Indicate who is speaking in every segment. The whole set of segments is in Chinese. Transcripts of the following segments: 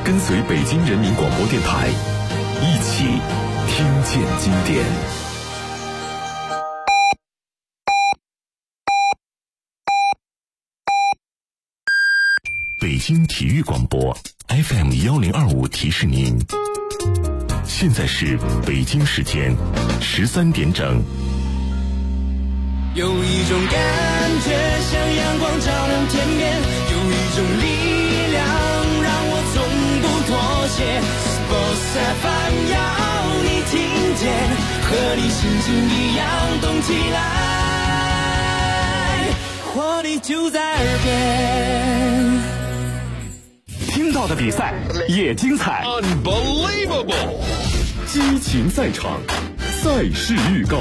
Speaker 1: 跟随北京人民广播电台，一起听见经典。北京体育广播 FM1025提示您，现在是北京时间13点整。
Speaker 2: 有一种感觉像阳光照亮天边，有一种力量让我从不妥协。Sports FM 要你听见，和你心情一样动起来，活力就在耳边。
Speaker 1: 听到的比赛也精彩
Speaker 3: ，Unbelievable！
Speaker 1: 激情赛场，赛事预告。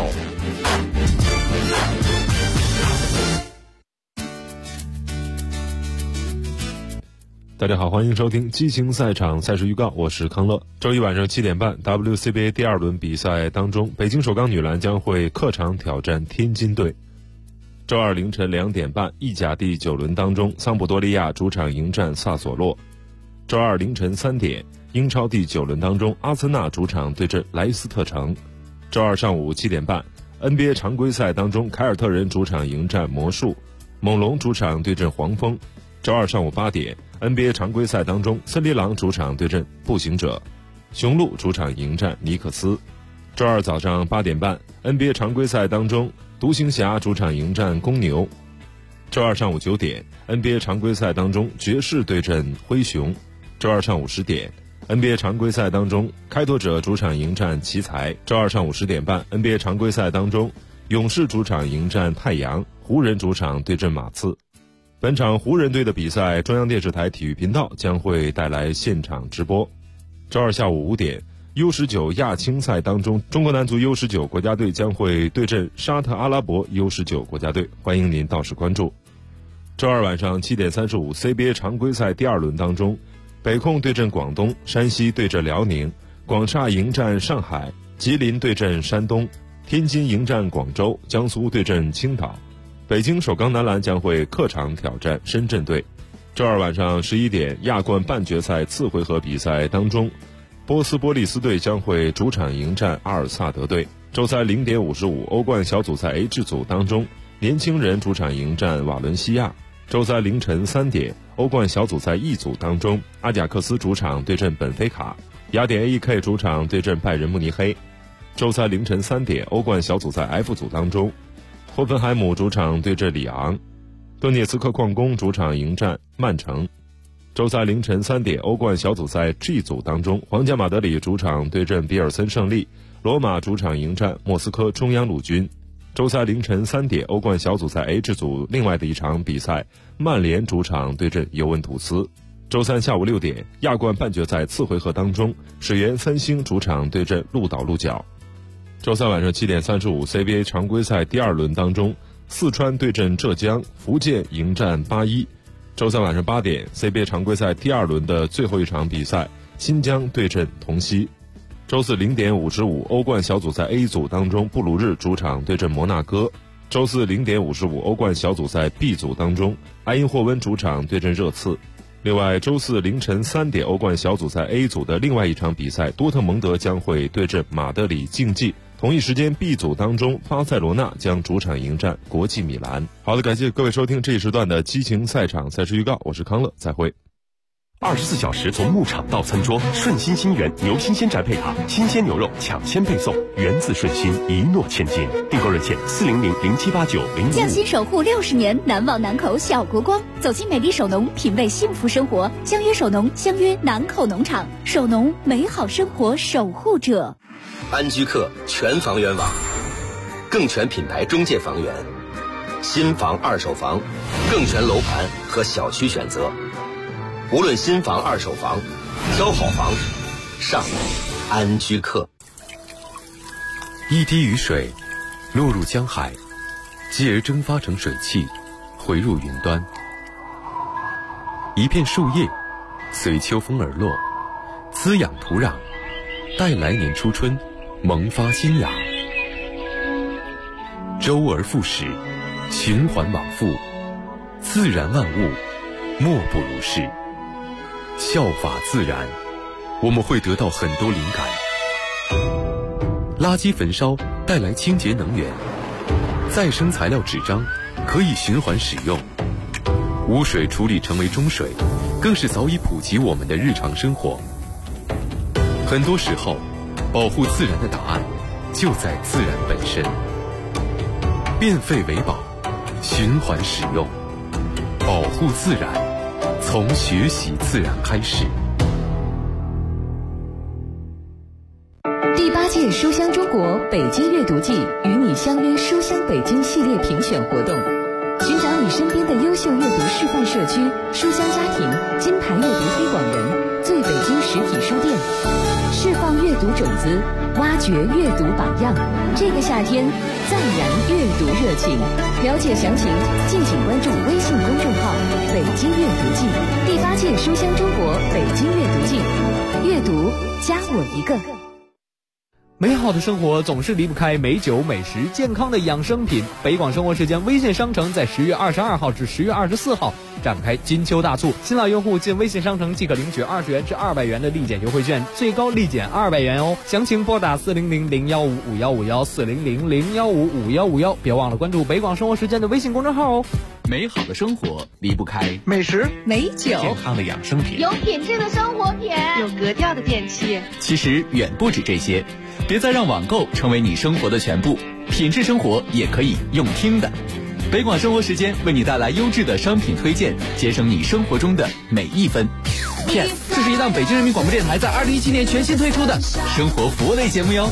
Speaker 4: 大家好，欢迎收听激情赛场赛事预告，我是康乐。周一晚上7点半 WCBA 第二轮比赛当中，北京首钢女篮将会客场挑战天津队。周二凌晨2点半，意甲第9轮当中，桑普多利亚主场迎战萨索洛。周二凌晨3点，英超第9轮当中，阿森纳主场对阵莱斯特城。周二上午7点半， NBA 常规赛当中，凯尔特人主场迎战魔术，猛龙主场对阵黄蜂。周二上午8点， NBA 常规赛当中，森林狼主场对阵步行者，雄鹿主场迎战尼克斯。周二早上8点半， NBA 常规赛当中，独行侠主场迎战公牛。周二上午9点， NBA 常规赛当中，爵士对阵灰熊。周二上午10点， NBA 常规赛当中，开拓者主场迎战奇才。周二上午10点半， NBA 常规赛当中，勇士主场迎战太阳，湖人主场对阵马刺。本场湖人队的比赛，中央电视台体育频道将会带来现场直播。周二下午5点， U19 亚青赛当中，中国男足 U19 国家队将会对阵沙特阿拉伯 U19 国家队，欢迎您到时关注。周二晚上7点35 CBA 常规赛第2轮当中，北控对阵广东，山西对阵辽宁，广厦迎战上海，吉林对阵山东，天津迎战广州，江苏对阵青岛。北京首钢男篮将会客场挑战深圳队。周二晚上11点，亚冠半决赛次回合比赛当中，波斯波利斯队将会主场迎战阿尔萨德队。周三0点55，欧冠小组赛 H 组当中，年轻人主场迎战瓦伦西亚。周三凌晨3点，欧冠小组赛 E 组当中，阿贾克斯主场对阵本菲卡，雅典 AEK 主场对阵拜仁慕尼黑。周三凌晨3点，欧冠小组赛 F 组当中，霍芬海姆主场对阵里昂，顿涅茨克矿工主场迎战曼城。周三凌晨3点，欧冠小组赛 G 组当中，皇家马德里主场对阵比尔森胜利，罗马主场迎战莫斯科中央陆军。周三凌晨3点，欧冠小组赛 H 组另外的一场比赛，曼联主场对阵尤文图斯。周三下午6点，亚冠半决赛次回合当中，水源三星主场对阵鹿岛鹿角。周三晚上7点35 CBA 常规赛第2轮当中，四川对阵浙江，福建迎战81。周三晚上8点 CBA 常规赛第2轮的最后一场比赛，新疆对阵同曦。周四0点55，欧冠小组赛 A 组当中，布鲁日主场对阵摩纳哥。周四0点55，欧冠小组赛 B 组当中，埃因霍温主场对阵热刺。另外，周四凌晨3点，欧冠小组赛 A 组的另外一场比赛，多特蒙德将会对阵马德里竞技。同一时间 B 组当中，巴塞罗那将主场迎战国际米兰。好的，感谢各位收听这一时段的激情赛场赛事预告，我是康乐，再会。
Speaker 1: 24小时从牧场到餐桌，顺心新源牛新鲜宅配卡，新鲜牛肉抢先配送，源自顺心，一诺千金。订购热线400078905。
Speaker 5: 匠心守护60年，难忘南口小国光。走进美丽首农，品味幸福生活。相约首农，相约南口农场，首农美好生活守护者。
Speaker 6: 安居客全房源网，更全品牌中介房源，新房二手房，更全楼盘和小区选择。无论新房二手房，挑好房上安居客。
Speaker 1: 一滴雨水落入江海，继而蒸发成水汽，回入云端。一片树叶随秋风而落，滋养土壤，待来年初春萌发新芽。周而复始，循环往复，自然万物莫不如是。
Speaker 7: 效法自然，我们会得到很多灵感。垃圾焚烧带来清洁能源，再生材料纸张可以循环使用，污水处理成为中水，更是早已普及我们的日常生活。很多时候，保护自然的答案就在自然本身。变废为宝，循环使用，保护自然，从学习自然开始。
Speaker 8: 第8届书香中国北京阅读季与你相约书香北京系列评选活动，寻找你身边的优秀阅读示范社区、书香家庭、金牌阅读推广人、最北京实体书店，释放阅读种子，挖掘阅读榜样。这个夏天，暂燃阅读热情。了解详情，敬请关注微信公众号“北京阅读季”。第8届书香中国北京阅读季，阅读加我一个。
Speaker 9: 美好的生活总是离不开美酒美食健康的养生品。北广生活时间微信商城在10月22号至10月24号展开金秋大促，新老用户进微信商城即可领取20元至200元的立减优惠券，最高立减200元哦。详情拨打400-015-5151，400-015-5151，别忘了关注北广生活时间的微信公众号哦。
Speaker 10: 美好的生活离不开
Speaker 11: 美食、
Speaker 5: 美酒、
Speaker 10: 健康的养生品，
Speaker 12: 有品质的生活品，
Speaker 13: 有格调的电器。
Speaker 10: 其实远不止这些，别再让网购成为你生活的全部，品质生活也可以用听的。北广生活时间为你带来优质的商品推荐，节省你生活中的每一分。Yes， 这是一档北京人民广播电台在2017年全新推出的生活服务类节目哟。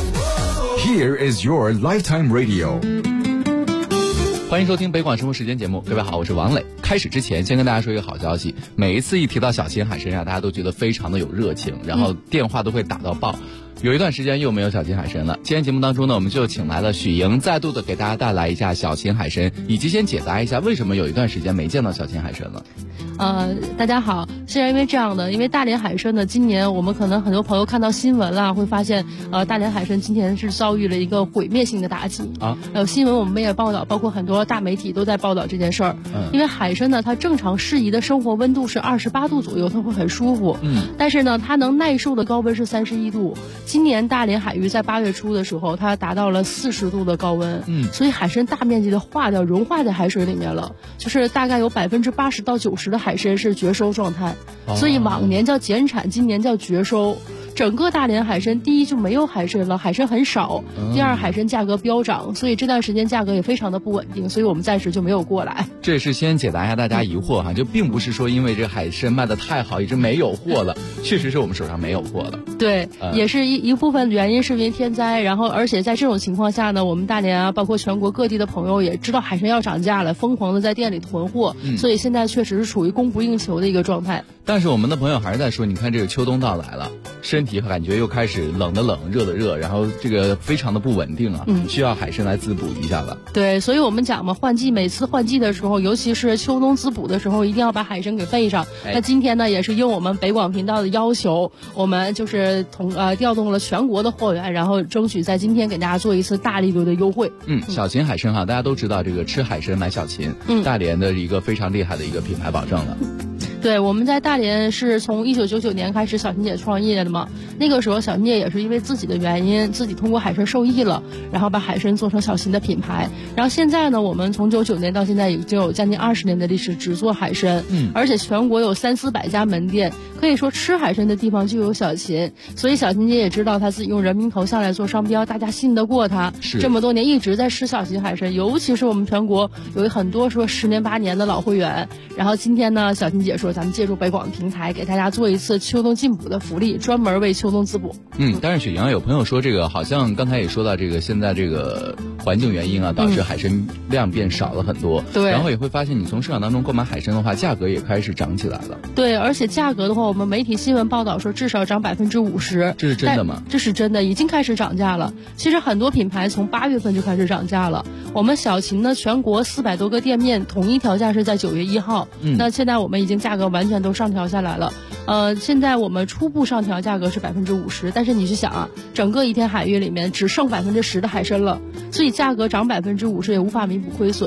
Speaker 14: Here is your lifetime radio。
Speaker 10: 欢迎收听北广生活时间节目，各位好，我是王磊。开始之前先跟大家说一个好消息，每一次一提到小秦海参大家都觉得非常的有热情，然后电话都会打到爆。有一段时间又没有小秦海参了，今天节目当中呢，我们就请来了许莹，再度的给大家带来一下小秦海参，以及先解答一下为什么有一段时间没见到小秦海参了。
Speaker 15: 大家好，是因为这样的，因为大连海参呢，今年我们可能很多朋友看到新闻啦，会发现大连海参今年是遭遇了一个毁灭性的打击啊。新闻我们也报道，包括很多大媒体都在报道这件事儿。因为海参呢，它正常适宜的生活温度是28度左右，它会很舒服。但是呢，它能耐受的高温是31度。今年大连海域在8月初的时候，它达到了40度的高温。所以海参大面积的融化在海水里面了，就是大概有80%到90%的海参是绝收状态，所以往年叫减产，今年叫绝收。整个大连海参，第一就没有海参了，海参很少；第二，海参价格飙涨，所以这段时间价格也非常的不稳定，所以我们暂时就没有过来。
Speaker 10: 这也是先解答一下大家疑惑哈，就并不是说因为这海参卖的太好一直没有货了，确实是我们手上没有货了。
Speaker 15: 对，也是一部分原因是因为天灾，然后而且在这种情况下呢，我们大连啊，包括全国各地的朋友也知道海参要涨价了，疯狂的在店里囤货，所以现在确实是处于供不应求的一个状态。
Speaker 10: 但是我们的朋友还是在说，你看这个秋冬到来了，身体感觉又开始冷的冷，热的热，然后这个非常的不稳定啊，需要海参来滋补一下了。
Speaker 15: 对，所以我们讲嘛，每次换季的时候，尤其是秋冬滋补的时候，一定要把海参给备上。那今天呢，也是应我们北广频道的要求，我们就是调动了全国的货源，然后争取在今天给大家做一次大力度的优惠。
Speaker 10: 小秦海参哈，大家都知道这个吃海参买小秦，大连的一个非常厉害的一个品牌保证了。
Speaker 15: 对，我们在大连是从1999年开始小秦姐创业的嘛，那个时候小秦姐也是因为自己的原因，自己通过海参受益了，然后把海参做成小秦的品牌。然后现在呢，我们从99年到现在已经有将近20年的历史，只做海参，而且全国有300-400家门店，可以说吃海参的地方就有小秦。所以小秦姐也知道她自己用人民头像来做商标，大家信得过她，这么多年一直在吃小秦海参，尤其是我们全国有很多说10年8年的老会员。然后今天呢，小秦姐说咱们借助北广的平台给大家做一次秋冬进补的福利，专门为秋冬滋补。
Speaker 10: 但是雪莹有朋友说这个好像刚才也说到这个现在这个环境原因啊，导致海参量变少了很多。
Speaker 15: 对，
Speaker 10: 然后也会发现你从市场当中购买海参的话，价格也开始涨起来了。
Speaker 15: 对，而且价格的话，我们媒体新闻报道说至少涨50%。
Speaker 10: 这是真的吗？
Speaker 15: 这是真的，已经开始涨价了。其实很多品牌从8月份就开始涨价了。我们小秦呢，全国400多个店面统一调价是在9月1号。那现在我们已经价格完全都上调下来了。现在我们初步上调价格是50%，但是你去想啊，整个一天海域里面只剩10%的海参了，所以价格涨50%也无法弥补亏损。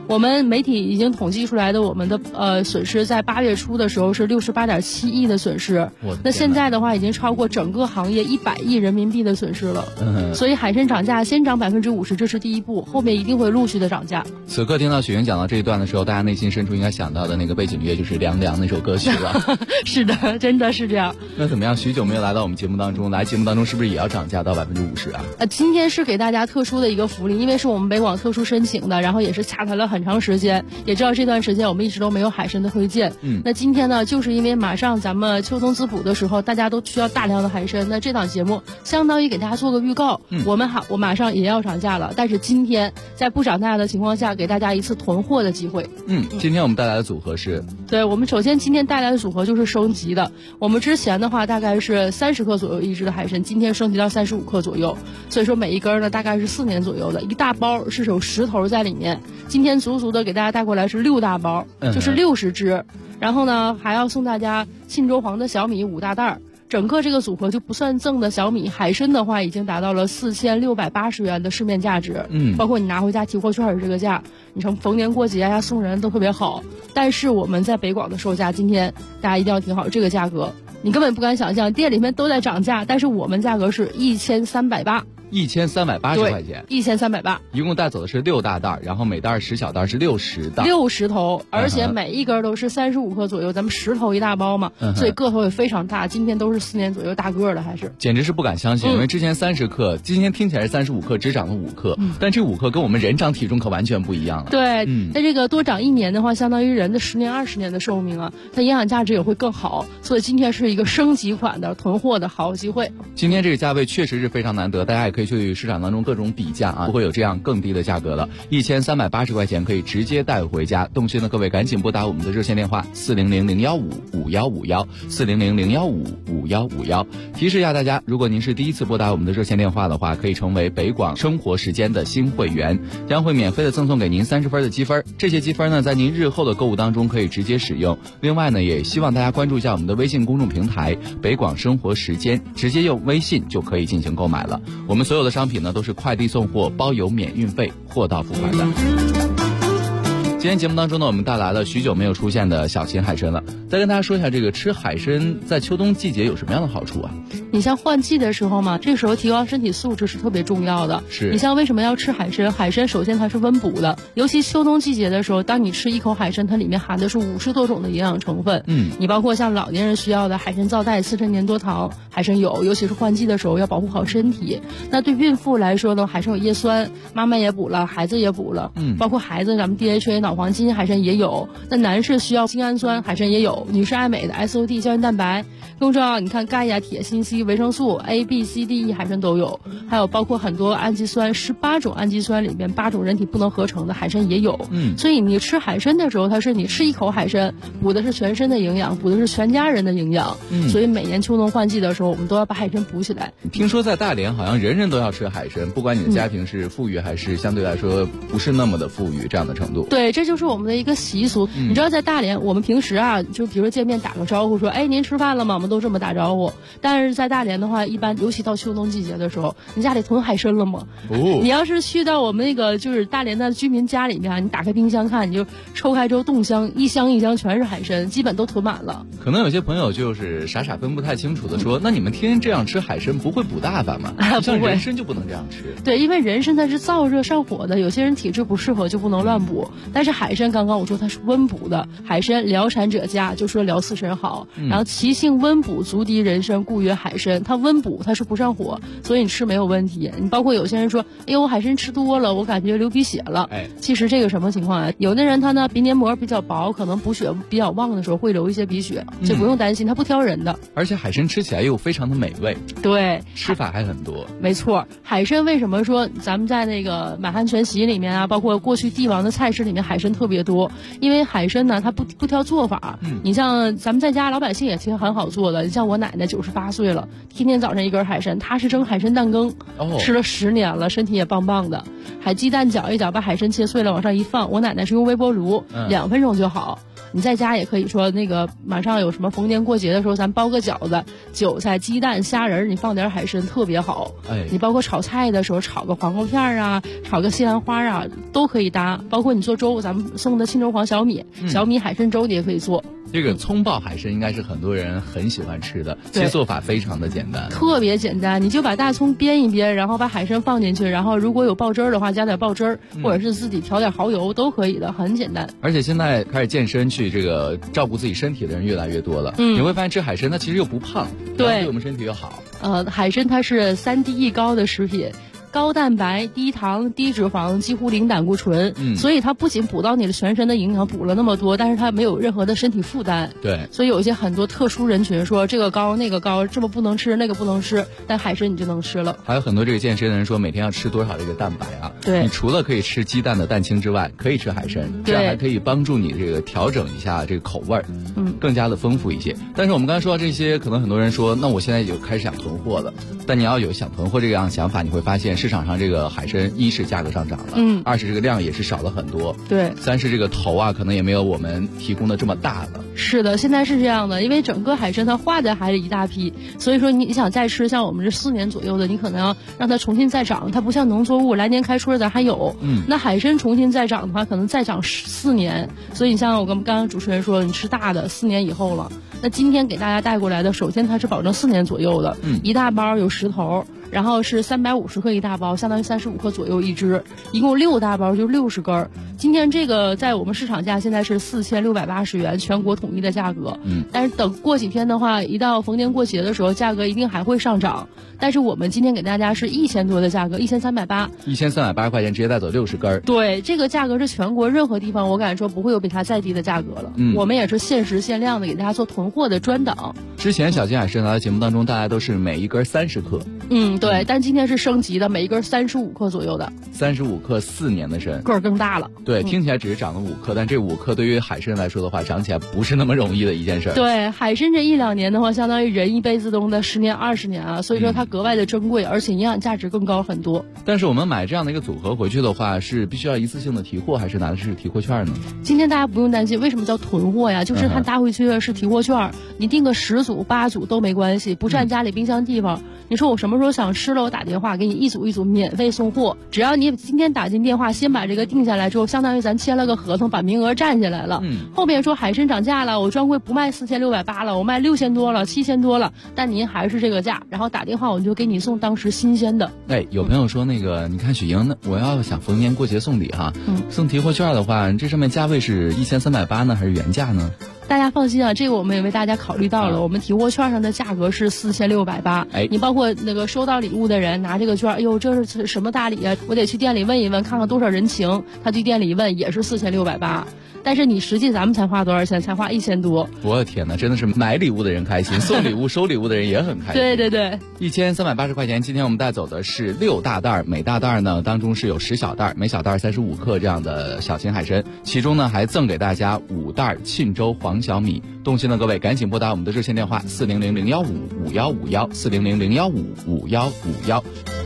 Speaker 15: 我们媒体已经统计出来的我们的损失，在8月初的时候是68.7亿的损失，那现在的话已经超过整个行业100亿人民币的损失了。所以海参涨价先涨50%，这是第一步，后面一定会陆续的涨价。
Speaker 10: 此刻听到雪云讲到这一段的时候，大家内心深处应该想到的那个背景乐就是《凉凉》那首歌曲了。
Speaker 15: 是的，真的是这样。
Speaker 10: 那怎么样？许久没有来到我们节目当中，来节目当中是不是也要涨价到50%啊？
Speaker 15: 今天是给大家特殊的一个福利，因为是我们北广特殊申请的，然后也是洽谈了很长时间，也知道这段时间我们一直都没有海参的推荐。那今天呢，就是因为马上咱们秋冬滋补的时候，大家都需要大量的海参，那这档节目相当于给大家做个预告，我马上也要涨价了，但是今天在不涨价的情况下，给大家一次囤货的机会。
Speaker 10: 今天我们带来的组合是，
Speaker 15: 对，我们首先今天带来的组合就是升级的。我们之前的话大概是30克左右一只的海参，今天升级到35克左右，所以说每一根呢大概是4年左右的，一大包是有10头在里面。今天足足的给大家带过来是6大包，就是60只，然后呢还要送大家沁州黄的小米5大袋。整个这个组合就不算赠的小米，海参的话已经达到了4680元的市面价值，包括你拿回家提货券的这个价，你从逢年过节呀送人都特别好。但是我们在北广的售价，今天大家一定要听好这个价格，你根本不敢想象，店里面都在涨价，但是我们价格是1380。
Speaker 10: 1380块钱
Speaker 15: ，1380，
Speaker 10: 一共带走的是6大袋，然后每袋10小袋是60袋
Speaker 15: ，60头，而且每一根都是35克左右，咱们10头一大包嘛，所以个头也非常大。今天都是4年左右大个的，还是
Speaker 10: 简直是不敢相信，因为之前30克，今天听起来是35克，只涨了5克，但这5克跟我们人长体重可完全不一样了。
Speaker 15: 对，那这个多长1年的话，相当于人的10年20年的寿命啊，它营养价值也会更好，所以今天是一个升级款的囤货的好机会。
Speaker 10: 今天这个价位确实是非常难得，大家也可以去市场当中各种比价啊，不会有这样更低的价格了，1380块钱可以直接带回家。动心的各位赶紧拨打我们的热线电话400-015-5151，400-015-5151。提示一下大家，如果您是第一次拨打我们的热线电话的话，可以成为北广生活时间的新会员，将会免费的赠送给您30分的积分。这些积分呢，在您日后的购物当中可以直接使用。另外呢，也希望大家关注一下我们的微信公众平台北广生活时间，直接用微信就可以进行购买了。我们所有的商品呢都是快递送货，包邮免运费，货到付款的。今天节目当中呢，我们带来了许久没有出现的小秦海参了。再跟大家说一下，这个吃海参在秋冬季节有什么样的好处啊？
Speaker 15: 你像换季的时候嘛，这时候提高身体素质是特别重要的。
Speaker 10: 是。
Speaker 15: 你像为什么要吃海参？海参首先它是温补的，尤其秋冬季节的时候，当你吃一口海参，它里面含的是50多种的营养成分。你包括像老年人需要的海参皂苷、4陈年多糖，海参有，尤其是换季的时候要保护好身体。那对孕妇来说呢，海参有叶酸，妈妈也补了，孩子也补了。包括孩子咱们 DHA 脑黄金海参也有，那男士需要精氨酸海参也有，女士爱美的 SOD 胶原蛋白，更重要你看钙呀、铁、锌、硒、维生素 A、B、C、D、E 海参都有，还有包括很多氨基酸，18种氨基酸里面8种人体不能合成的海参也有。所以你吃海参的时候，它是你吃一口海参，补的是全身的营养，补的是全家人的营养。所以每年秋冬换季的时候，我们都要把海参补起来。
Speaker 10: 听说在大连好像人人都要吃海参，不管你的家庭是富裕还是相对来说不是那么的富裕这样的程度。
Speaker 15: 对，这就是我们的一个习俗。你知道在大连，我们平时啊，就比如说见面打个招呼说，哎，您吃饭了吗？我们都这么打招呼。但是在大连的话，一般尤其到秋冬季节的时候，你家里囤海参了吗？你要是去到我们那个就是大连的居民家里面，你打开冰箱看，你就抽开之后冻箱，一箱一箱全是海参，基本都囤满了。
Speaker 10: 可能有些朋友就是傻傻分不太清楚的说，那你们天天这样吃海参不会补大发吗？像人参就不能这样吃。
Speaker 15: 对，因为人参它是燥热上火的，有些人体质不适合就不能乱补。但是海参刚刚我说它是温补的，海参疗产者佳，就说疗四神好。然后其性温补，足敌人参，故曰海参。它温补，它是不上火，所以你吃没有问题。你包括有些人说，哎呦，我海参吃多了，我感觉流鼻血了。其实这个什么情况啊？有的人他呢鼻黏膜比较薄，可能补血比较旺的时候会流一些鼻血，这不用担心，它不挑人的。
Speaker 10: 而且海参吃起来又非常的美味。
Speaker 15: 对，
Speaker 10: 吃法还很多。
Speaker 15: 没错，海参为什么说咱们在那个满汉全席里面啊，包括过去帝王的菜式里面海参特别多？因为海参呢，它不挑做法。你像咱们在家老百姓也其实很好做的。你像我奶奶98岁了，天天早上一根海参，她是蒸海参蛋羹，吃了10年了，身体也棒棒的。海鸡蛋搅一搅，把海参切碎了往上一放，我奶奶是用微波炉，2分钟就好。 你在家也可以说那个马上有什么逢年过节的时候，咱包个饺子，韭菜、鸡蛋、虾仁，你放点海参特别好。你包括炒菜的时候炒个黄瓜片啊，炒个西兰花啊，都可以搭。包括你做粥，咱们送的青州黄小米、小米海参粥你也可以做。
Speaker 10: 这个葱爆海参应该是很多人很喜欢吃的，其实做法非常的简单，
Speaker 15: 特别简单。你就把大葱煸一煸，然后把海参放进去，然后如果有爆汁儿的话，加点爆汁儿，或者是自己调点蚝油都可以的，很简单。
Speaker 10: 而且现在开始健身去这个照顾自己身体的人越来越多了，你会发现吃海参它其实又不胖，对我们身体又好。
Speaker 15: 海参它是3低1高的食品。高蛋白、低糖、低脂肪，几乎零胆固醇，所以它不仅补到你的全身的营养，补了那么多，但是它没有任何的身体负担。
Speaker 10: 对，
Speaker 15: 所以有一些很多特殊人群说这个高那个高，这么不能吃那个不能吃，但海参你就能吃了。
Speaker 10: 还有很多这个健身的人说每天要吃多少这个蛋白啊？
Speaker 15: 对，
Speaker 10: 你除了可以吃鸡蛋的蛋清之外，可以吃海参，这样还可以帮助你这个调整一下这个口味儿，更加的丰富一些。但是我们刚才说到这些，可能很多人说，那我现在就开始想囤货了。但你要有想囤货这样想法，你会发现市场上这个海参一是价格上涨了，2是这个量也是少了很多，
Speaker 15: 对，3
Speaker 10: 是这个头啊可能也没有我们提供的这么大了。
Speaker 15: 是的，现在是这样的，因为整个海参它化在海里一大批，所以说你想再吃，像我们这4年左右的，你可能要让它重新再长，它不像农作物来年开春咱还有，那海参重新再长的话，可能再长4年，所以你像我跟刚刚主持人说，你吃大的4年以后了。那今天给大家带过来的，首先它是保证4年左右的，一大包有10头。然后是350克一大包，相当于35克左右一只，一共6大包就60根。今天这个在我们市场价现在是4680元，全国统一的价格。但是等过几天的话，一到逢年过节的时候，价格一定还会上涨。但是我们今天给大家是1000多的价格，1380，1380
Speaker 10: 块钱直接带走60根。
Speaker 15: 对，这个价格是全国任何地方我敢说不会有比它再低的价格了。我们也是限时限量的给大家做囤货的专档。
Speaker 10: 之前小金海参来的节目当中，大家都是每一根30克。
Speaker 15: 对，但今天是升级的，每一根35克左右的
Speaker 10: ，35克4年的参，
Speaker 15: 个儿更大了。
Speaker 10: 对，听起来只是长了5克，但这5克对于海参来说的话，长起来不是那么容易的一件事。
Speaker 15: 对，海参这1-2年的话，相当于人一辈子中的10年20年啊，所以说它格外的珍贵，而且营养价值更高很多。
Speaker 10: 但是我们买这样的一个组合回去的话，是必须要一次性的提货，还是拿的是提货券呢？
Speaker 15: 今天大家不用担心，为什么叫囤货呀？就是它拿回去的是提货券，你订个10组8组都没关系，不占家里冰箱地方。你说我什么时候想吃了，我打电话给你一组一组免费送货，只要你今天打进电话，先把这个定下来之后，相当于咱签了个合同，把名额占下来了。后面说海参涨价了，我专柜不卖4680了，我卖6000多了，7000多了，但您还是这个价，然后打电话我就给你送当时新鲜的。
Speaker 10: 有朋友说那个，你看许莹，我要想逢年过节送礼哈，送提货券的话，这上面价位是1380呢，还是原价呢？
Speaker 15: 大家放心啊，这个我们也为大家考虑到了。我们提货券上的价格是4680，你包括那个收到礼物的人拿这个券，哎呦，这是什么大礼啊？我得去店里问一问，看看多少人情。他去店里一问，也是4680。但是你实际咱们才花多少钱？才花1000多。
Speaker 10: 我的天哪，真的是买礼物的人开心，送礼物收礼物的人也很开心。
Speaker 15: 对对对
Speaker 10: ，1380块钱。今天我们带走的是6大袋，每大袋呢当中是有10小袋，每小袋35克这样的小型海参，其中呢还赠给大家5袋沁州黄小米。动心的各位赶紧拨打我们的热线电话400-015-5151，400-015-5151。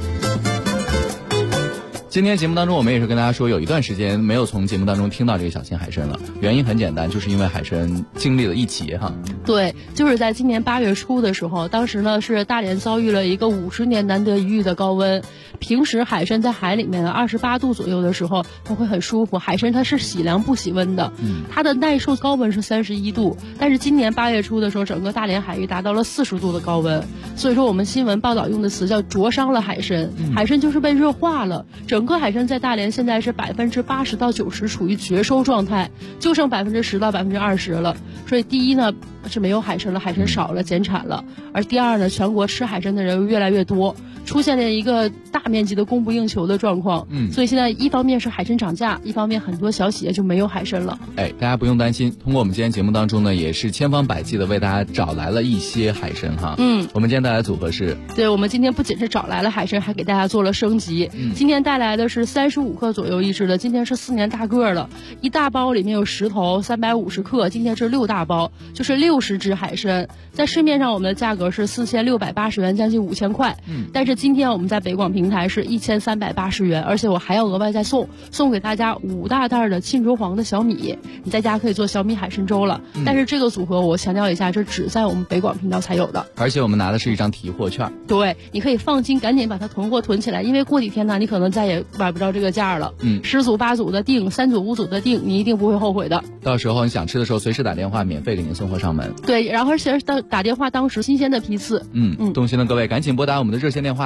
Speaker 10: 今天节目当中，我们也是跟大家说，有一段时间没有从节目当中听到这个小型海参了。原因很简单，就是因为海参经历了一劫哈。
Speaker 15: 对，就是在今年8月初的时候，当时呢是大连遭遇了一个50年难得一遇的高温。平时海参在海里面28度左右的时候，它会很舒服。海参它是喜凉不喜温的，它的耐受高温是31度。但是今年8月初的时候，整个大连海域达到了40度的高温，所以说我们新闻报道用的词叫灼伤了海参。海参就是被热化了。整个海参在大连现在是80%到90%处于绝收状态，就剩10%到20%了。所以第一呢是没有海参了，海参少了，减产了。而第二呢，全国吃海参的人越来越多，出现了一个大面积的供不应求的状况。所以现在一方面是海参涨价，一方面很多小企业就没有海参了。
Speaker 10: 大家不用担心，通过我们今天节目当中呢，也是千方百计的为大家找来了一些海参哈。我们今天带来的组合是，
Speaker 15: 对，我们今天不仅是找来了海参，还给大家做了升级。今天带来的是35克左右一只的，今天是4年大个了，一大包里面有10头，350克，今天是6大包，就是60只海参。在市面上我们的价格是4680元，将近5000块。但是是今天我们在北广平台是1380元，而且我还要额外再送给大家5大袋的沁竹黄的小米，你在家可以做小米海参粥了。但是这个组合我强调一下，这只在我们北广频道才有的，
Speaker 10: 而且我们拿的是一张提货券。
Speaker 15: 对，你可以放心，赶紧把它囤货囤起来，因为过几天呢，你可能再也买不着这个价了。10组8组的订，3组5组的订，你一定不会后悔的。
Speaker 10: 到时候你想吃的时候，随时打电话，免费给您送货上门。
Speaker 15: 对，然后而且打电话当时新鲜的批次。
Speaker 10: 动心的各位赶紧拨打我们的热线电话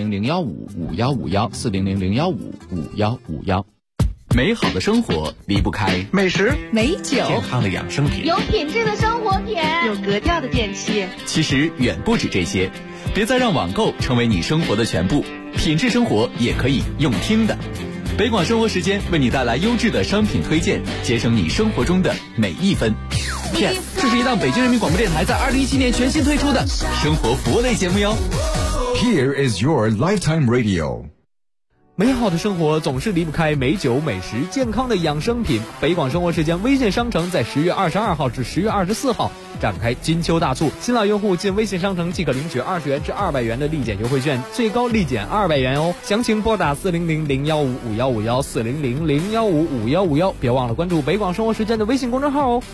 Speaker 10: 400-015-5151，400-015-5151。美好的生活离不开
Speaker 11: 美食、
Speaker 5: 美酒、
Speaker 10: 健康的养生品、
Speaker 12: 有品质的生活品、
Speaker 11: 有格调的电器。
Speaker 10: 其实远不止这些，别再让网购成为你生活的全部，品质生活也可以用听的。北广生活时间为你带来优质的商品推荐，节省你生活中的每一分。P.S. 这是一档北京人民广播电台在2017年全新推出的生活服务类节目哟。
Speaker 14: Here is your lifetime radio。
Speaker 9: 美好的生活总是离不开美酒、美食、健康的养生品。北广生活时间微信商城在10月22号至10月24号展开金秋大促，新老用户进微信商城即可领取20元至200元的立减优惠券，最高立减200元哦。详情拨打400-015-5151，400-015-5151，别忘了关注北广生活时间的微信公众号哦。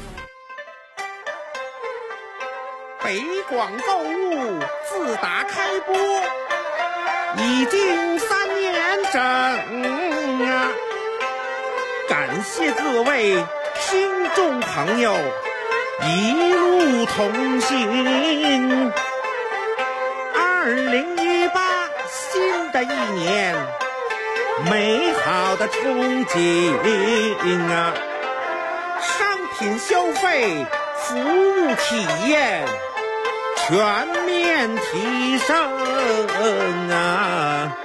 Speaker 11: 北广购物自打开播已经3年整啊！感谢各位听众朋友一路同行。2018新的一年，美好的憧憬啊！商品消费、服务体验全面提升啊！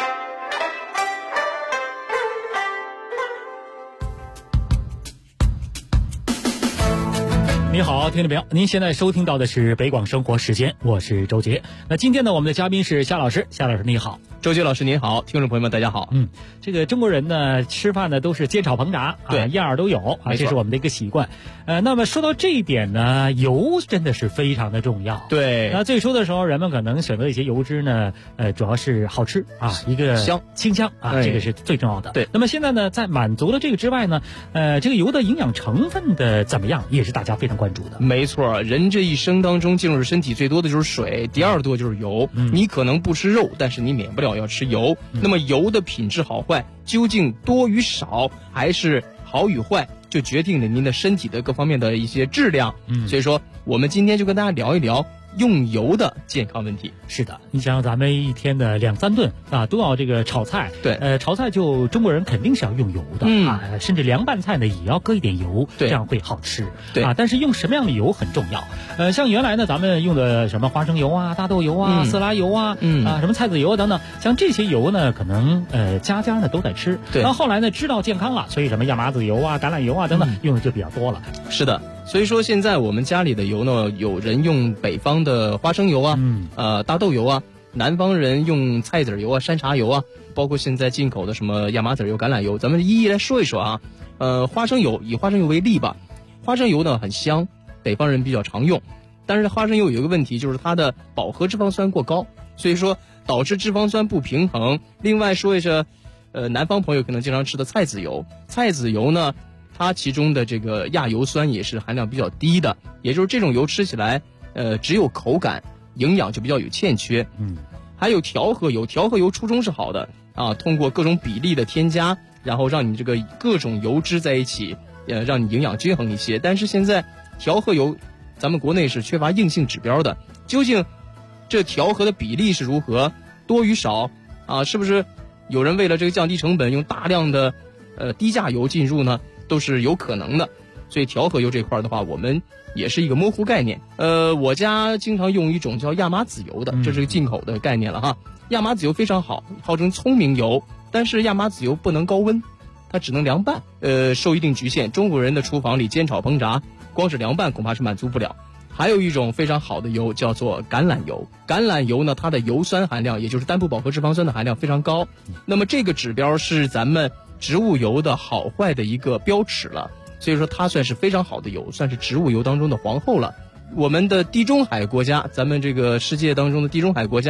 Speaker 13: 你好，听众朋友，您现在收听到的是北广生活时间，我是周杰。那今天呢，我们的嘉宾是夏老师，夏老师你好。
Speaker 16: 周杰老师您好，听众朋友们大家好。
Speaker 13: 这个中国人呢，吃饭呢都是煎炒烹炸，
Speaker 16: 对，
Speaker 13: 样样都有啊，这是我们的一个习惯。那么说到这一点呢，油真的是非常的重要。
Speaker 16: 对，
Speaker 13: 那最初的时候，人们可能选择一些油脂呢，主要是好吃啊，一个清香啊，这个是最重要的。
Speaker 16: 对，
Speaker 13: 那么现在呢，在满足了这个之外呢，这个油的营养成分的怎么样，也是大家非常关注的。
Speaker 16: 没错，人这一生当中进入身体最多的就是水，第二多就是油。你可能不吃肉，但是你免不了要吃油。那么油的品质好坏究竟多与少，还是好与坏，就决定了您的身体的各方面的一些质量。所以说我们今天就跟大家聊一聊用油的健康问题。
Speaker 13: 是的，你想咱们一天的2、3顿啊，都要这个炒菜。
Speaker 16: 对，
Speaker 13: 炒菜就中国人肯定是要用油的啊，甚至凉拌菜呢也要搁一点油，这样会好吃。
Speaker 16: 对
Speaker 13: 啊，但是用什么样的油很重要。像原来呢，咱们用的什么花生油啊、大豆油啊、色拉油啊，什么菜籽油啊等等，像这些油呢，可能家家呢都在吃。
Speaker 16: 对，
Speaker 13: 然后后来呢，知道健康了，所以什么亚麻籽油啊、橄榄油啊等等，用的就比较多了。
Speaker 16: 是的。所以说现在我们家里的油呢，有人用北方的花生油啊，大豆油啊，南方人用菜籽油啊、山茶油啊，包括现在进口的什么亚麻籽油、橄榄油，咱们一一来说一说啊。花生油，以花生油为例吧，花生油呢很香，北方人比较常用，但是花生油有一个问题，就是它的饱和脂肪酸过高，所以说导致脂肪酸不平衡。另外说一下，南方朋友可能经常吃的菜籽油，菜籽油呢，它其中的这个亚油酸也是含量比较低的，也就是这种油吃起来，只有口感，营养就比较有欠缺。还有调和油，调和油初衷是好的啊，通过各种比例的添加，然后让你这个各种油脂在一起，让你营养均衡一些。但是现在调和油，咱们国内是缺乏硬性指标的，究竟这调和的比例是如何，多与少啊？是不是有人为了这个降低成本，用大量的低价油进入呢？都是有可能的，所以调和油这块的话，我们也是一个模糊概念。我家经常用一种叫亚麻籽油的，这是个进口的概念了哈。亚麻籽油非常好，号称聪明油，但是亚麻籽油不能高温，它只能凉拌，受一定局限。中国人的厨房里煎炒烹炸，光是凉拌恐怕是满足不了。还有一种非常好的油叫做橄榄油，橄榄油呢，它的油酸含量，也就是单不饱和脂肪酸的含量非常高。那么这个指标是咱们植物油的好坏的一个标尺了，所以说它算是非常好的油，算是植物油当中的皇后了。我们的地中海国家，咱们这个世界当中的地中海国家，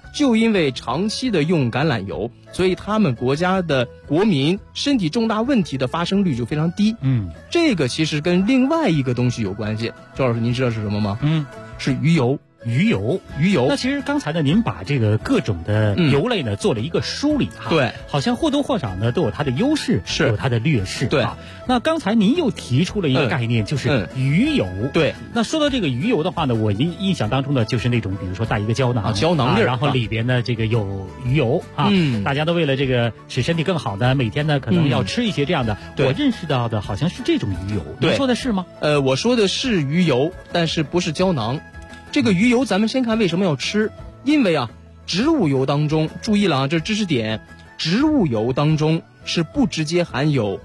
Speaker 16: 就因为长期的用橄榄油，所以他们国家的国民身体重大问题的发生率就非常低。这个其实跟另外一个东西有关系。周老师，您知道是什么吗？是鱼油。
Speaker 13: 鱼油。
Speaker 16: 那
Speaker 13: 其实刚才呢，您把这个各种的油类呢做了一个梳理哈。
Speaker 16: 对，
Speaker 13: 好像或多或少呢都有它的优势，有它的劣势。
Speaker 16: 对。
Speaker 13: 那刚才您又提出了一个概念，就是鱼油。
Speaker 16: 对。
Speaker 13: 那说到这个鱼油的话呢，我印象当中呢，就是那种比如说带一个胶囊，
Speaker 16: 胶囊粒儿，
Speaker 13: 然后里边呢这个有鱼油啊。大家都为了这个使身体更好呢，每天呢可能要吃一些这样的。我认识到的好像是这种鱼油，您说的是吗？
Speaker 16: 我说的是鱼油，但是不是胶囊。这个鱼油咱们先看为什么要吃，因为啊，植物油当中，注意了啊，这知识点，植物油当中是不直接含有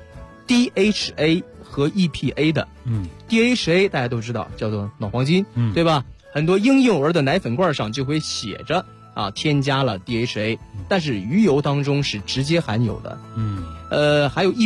Speaker 16: DHA 和 EPA 的。DHA 大家都知道叫做脑黄金，对吧？很多婴幼儿的奶粉罐上就会写着啊，添加了 DHA， 但是鱼油当中是直接含有的。还有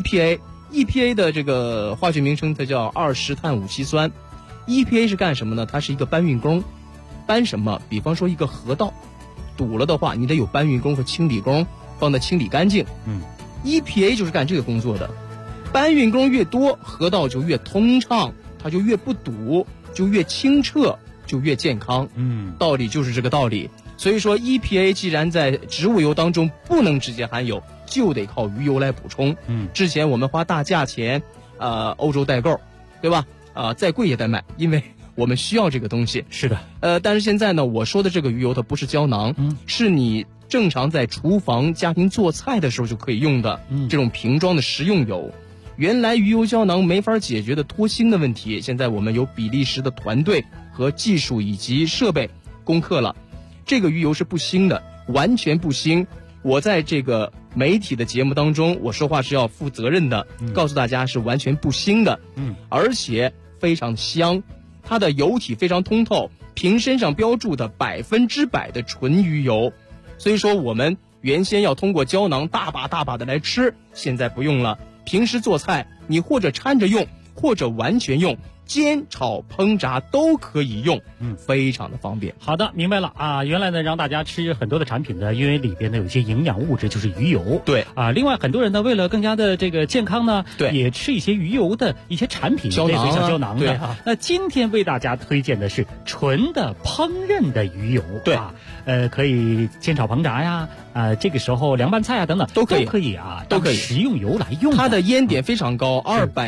Speaker 16: EPA 的这个化学名称它叫2-碳5烯酸。EPA 是干什么呢？它是一个搬运工，搬什么？比方说一个河道堵了的话，你得有搬运工和清理工帮它清理干净。EPA 就是干这个工作的。搬运工越多，河道就越通畅，它就越不堵，就越清澈，就越健康。道理就是这个道理。所以说 EPA 既然在植物油当中不能直接含有，就得靠鱼油来补充。之前我们花大价钱欧洲代购，对吧？再贵也得买，因为我们需要这个东西。
Speaker 13: 是的。
Speaker 16: 但是现在呢，我说的这个鱼油它不是胶囊，是你正常在厨房家庭做菜的时候就可以用的这种瓶装的食用油。原来鱼油胶囊没法解决的脱星的问题，现在我们有比利时的团队和技术以及设备攻克了。这个鱼油是不腥的，完全不腥。我在这个媒体的节目当中，我说话是要负责任的，告诉大家是完全不腥的。而且非常香，它的油体非常通透，瓶身上标注的100%的纯鱼油。所以说我们原先要通过胶囊大把的来吃，现在不用了。平时做菜你或者掺着用，或者完全用，煎、炒、烹炸都可以用，非常的方便。
Speaker 13: 好的，明白了啊。原来呢，让大家吃很多的产品呢，因为里边呢有一些营养物质，就是鱼油。
Speaker 16: 对
Speaker 13: 啊，另外很多人呢，为了更加的这个健康呢，
Speaker 16: 对，
Speaker 13: 也吃一些鱼油的一些产品，
Speaker 16: 胶囊、
Speaker 13: 胶囊的。
Speaker 16: 对
Speaker 13: 啊。那今天为大家推荐的是纯的烹饪的鱼油。
Speaker 16: 对
Speaker 13: 啊，可以煎炒烹炸呀，这个时候凉拌菜啊等等
Speaker 16: 都可以
Speaker 13: 啊，
Speaker 16: 都可以
Speaker 13: 食用油来用。
Speaker 16: 它的烟点非常高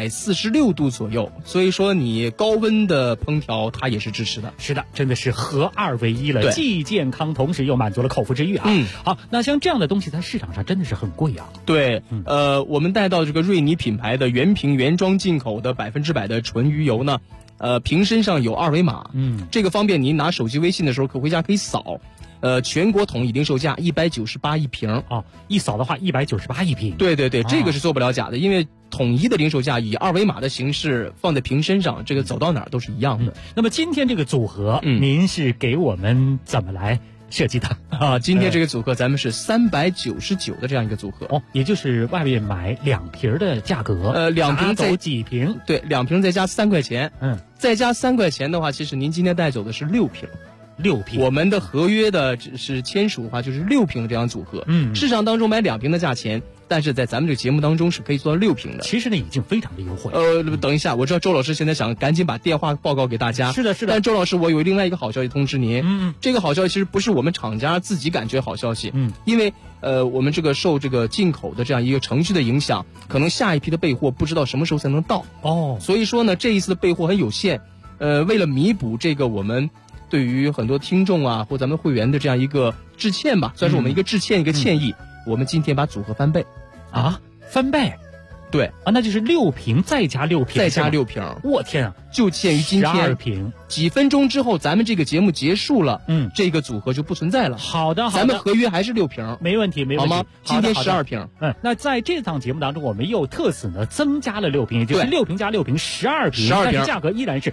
Speaker 16: ，246度左右，所以说你高温的烹调它也是支持的。
Speaker 13: 是的，真的是合二为一了，
Speaker 16: 对，
Speaker 13: 既健康，同时又满足了口腹之欲啊。好，那像这样的东西在市场上真的是很贵啊。
Speaker 16: 对，我们带到这个瑞尼品牌的原瓶原装进口的100%的纯鱼油呢，瓶身上有2维码，这个方便您拿手机微信的时候回家可以扫。全国统一零售价198一瓶
Speaker 13: 啊，一扫的话198一瓶。
Speaker 16: 对，这个是做不了假的，因为统一的零售价以2维码的形式放在瓶身上，这个走到哪儿都是一样的。
Speaker 13: 那么今天这个组合，您是给我们怎么来设计的
Speaker 16: 啊？今天这个组合咱们是399的这样一个组合
Speaker 13: 哦，也就是外面买2瓶的价格。
Speaker 16: 2瓶
Speaker 13: 走几瓶？
Speaker 16: 对，2瓶再加3块钱。再加3块钱的话，其实您今天带走的是6瓶。
Speaker 13: 6瓶，
Speaker 16: 我们的合约的只是签署的话就是6瓶的这样组合。市场当中买2瓶的价钱，但是在咱们这个节目当中是可以做到6瓶的。
Speaker 13: 其实呢，已经非常的优惠。
Speaker 16: 等一下，我知道周老师现在想赶紧把电话报告给大家。
Speaker 13: 是的。
Speaker 16: 但周老师，我有另外一个好消息通知您。这个好消息其实不是我们厂家自己感觉好消息。因为我们这个受这个进口的这样一个程序的影响，可能下一批的备货不知道什么时候才能到。所以说呢，这一次的备货很有限。为了弥补这个我们对于很多听众啊或咱们会员的这样一个致歉吧，算是我们一个致歉一个歉意。我们今天把组合翻倍
Speaker 13: 啊，翻倍。
Speaker 16: 对
Speaker 13: 啊，那就是6瓶再加6瓶，
Speaker 16: 再加6瓶。
Speaker 13: 我天啊，
Speaker 16: 就限于今天
Speaker 13: 12瓶。
Speaker 16: 几分钟之后，咱们这个节目结束了，这个组合就不存在了。
Speaker 13: 好的，
Speaker 16: 咱们合约还是6瓶，
Speaker 13: 没问题，
Speaker 16: 好吗？今天12瓶。
Speaker 13: 那在这档节目当中，我们又特此呢增加了6瓶，也就是6瓶加6瓶，12瓶，但是价格依然是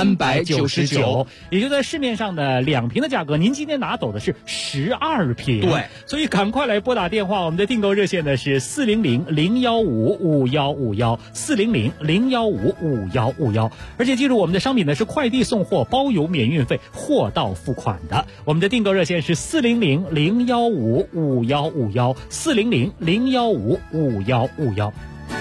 Speaker 13: 399，也就在市面上的2瓶的价格，您今天拿走的是12瓶。
Speaker 16: 对，
Speaker 13: 所以赶快来拨打电话，我们的订购热线呢是400-015-5151，400-015-5151。 而且记住，我们的商品呢是快递送货包邮免运费，货到付款的。我们的订购热线是400-015-5151，400-015-5151。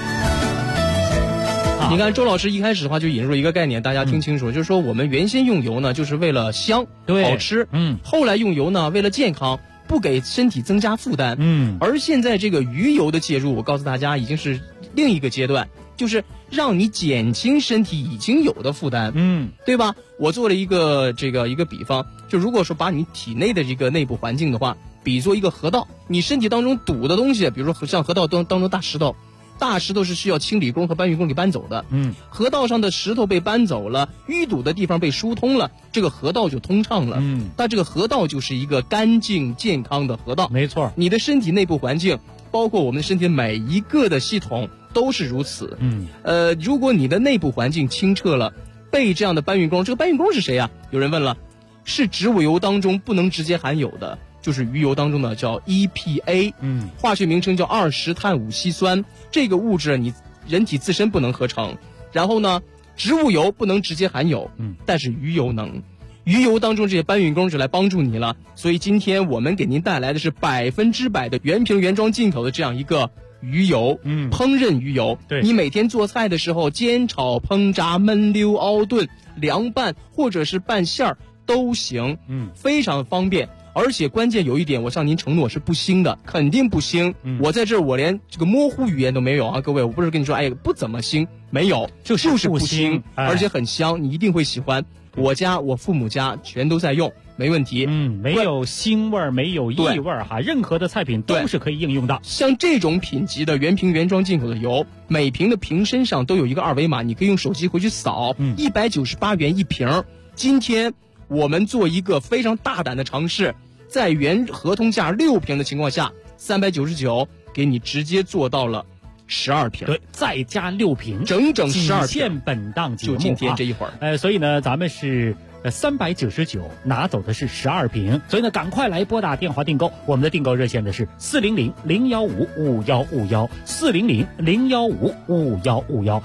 Speaker 16: 你看周老师一开始的话就引入一个概念，大家听清楚，就是说我们原先用油呢就是为了香好吃，后来用油呢为了健康，不给身体增加负担，而现在这个鱼油的介入，我告诉大家已经是另一个阶段，就是让你减轻身体已经有的负担，对吧？我做了一个比方，就如果说把你体内的这个内部环境的话，比作一个河道，你身体当中堵的东西，比如说像河道当中大石头是需要清理工和搬运工给搬走的，河道上的石头被搬走了，淤堵的地方被疏通了，这个河道就通畅了，但这个河道就是一个干净健康的河道，
Speaker 13: 没错。
Speaker 16: 你的身体内部环境，包括我们身体每一个的系统都是如此，如果你的内部环境清澈了，被这样的搬运工，这个搬运工是谁啊？有人问了，是植物油当中不能直接含有的，就是鱼油当中的叫 EPA，化学名称叫20碳5烯酸，这个物质你人体自身不能合成，然后呢，植物油不能直接含有，但是鱼油能。鱼油当中这些搬运工就来帮助你了，所以今天我们给您带来的是100%的原瓶原装进口的这样一个鱼油，烹饪鱼油。
Speaker 13: 对，
Speaker 16: 你每天做菜的时候，煎炒烹炸焖溜熬炖凉拌或者是拌馅儿都行，非常方便。而且关键有一点，我向您承诺是不腥的，肯定不腥。我在这儿我连这个模糊语言都没有啊，各位，我不是跟你说哎不怎么腥，没有，就是不腥，而且很香，你一定会喜欢。我家我父母家全都在用，没问题。
Speaker 13: 没有腥味儿，没有异味儿哈，任何的菜品都是可以应用的。
Speaker 16: 像这种品级的原瓶原装进口的油，每瓶的瓶身上都有一个二维码，你可以用手机回去扫，198元一瓶。今天我们做一个非常大胆的尝试，在原合同价6瓶的情况下，399给你直接做到了12瓶，
Speaker 13: 对，再加6瓶，
Speaker 16: 整整12瓶，
Speaker 13: 限本档节目，
Speaker 16: 就今天这一会儿。
Speaker 13: 所以呢，咱们是399拿走的是12瓶，所以呢，赶快来拨打电话订购。我们的订购热线的是400-015-5151，400-015-5151。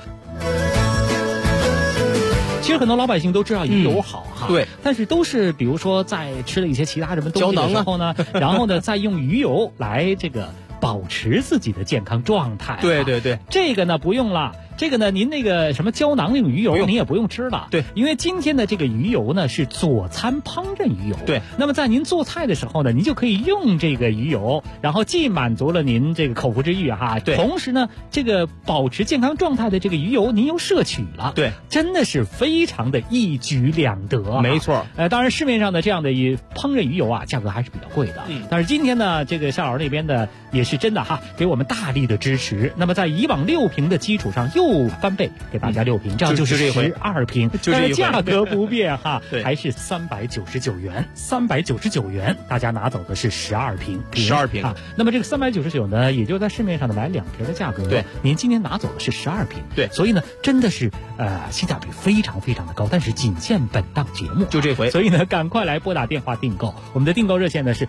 Speaker 13: 其实很多老百姓都知道鱼油好哈，
Speaker 16: 对，
Speaker 13: 但是都是比如说在吃了一些其他什么东西的时候呢，然后呢再用鱼油来这个保持自己的健康状态。
Speaker 16: 对对对，
Speaker 13: 这个呢不用了。这个呢，您那个什么胶囊那种鱼油，您也不用吃了。
Speaker 16: 对，
Speaker 13: 因为今天的这个鱼油呢是佐餐烹饪鱼油。
Speaker 16: 对，
Speaker 13: 那么在您做菜的时候呢，您就可以用这个鱼油，然后既满足了您这个口腹之欲哈，
Speaker 16: 对，
Speaker 13: 同时呢，这个保持健康状态的这个鱼油您又摄取了。
Speaker 16: 对，
Speaker 13: 真的是非常的一举两得。
Speaker 16: 没错。
Speaker 13: 当然市面上的这样的烹饪鱼油啊，价格还是比较贵的。但是今天呢，这个夏老师那边的也是真的哈，给我们大力的支持。那么在以往6瓶的基础上又翻倍。给大家6瓶，这样就是12瓶，但是价格不变哈，还是399元，399元，大家拿走的是12瓶
Speaker 16: ，12瓶
Speaker 13: 啊。那么这个399呢，也就在市面上的买2瓶的价格，
Speaker 16: 对，
Speaker 13: 您今天拿走的是12瓶，
Speaker 16: 对，
Speaker 13: 所以呢，真的是性价比非常非常的高，但是仅限本档节目，
Speaker 16: 就这回，
Speaker 13: 所以呢，赶快来拨打电话订购，我们的订购热线呢是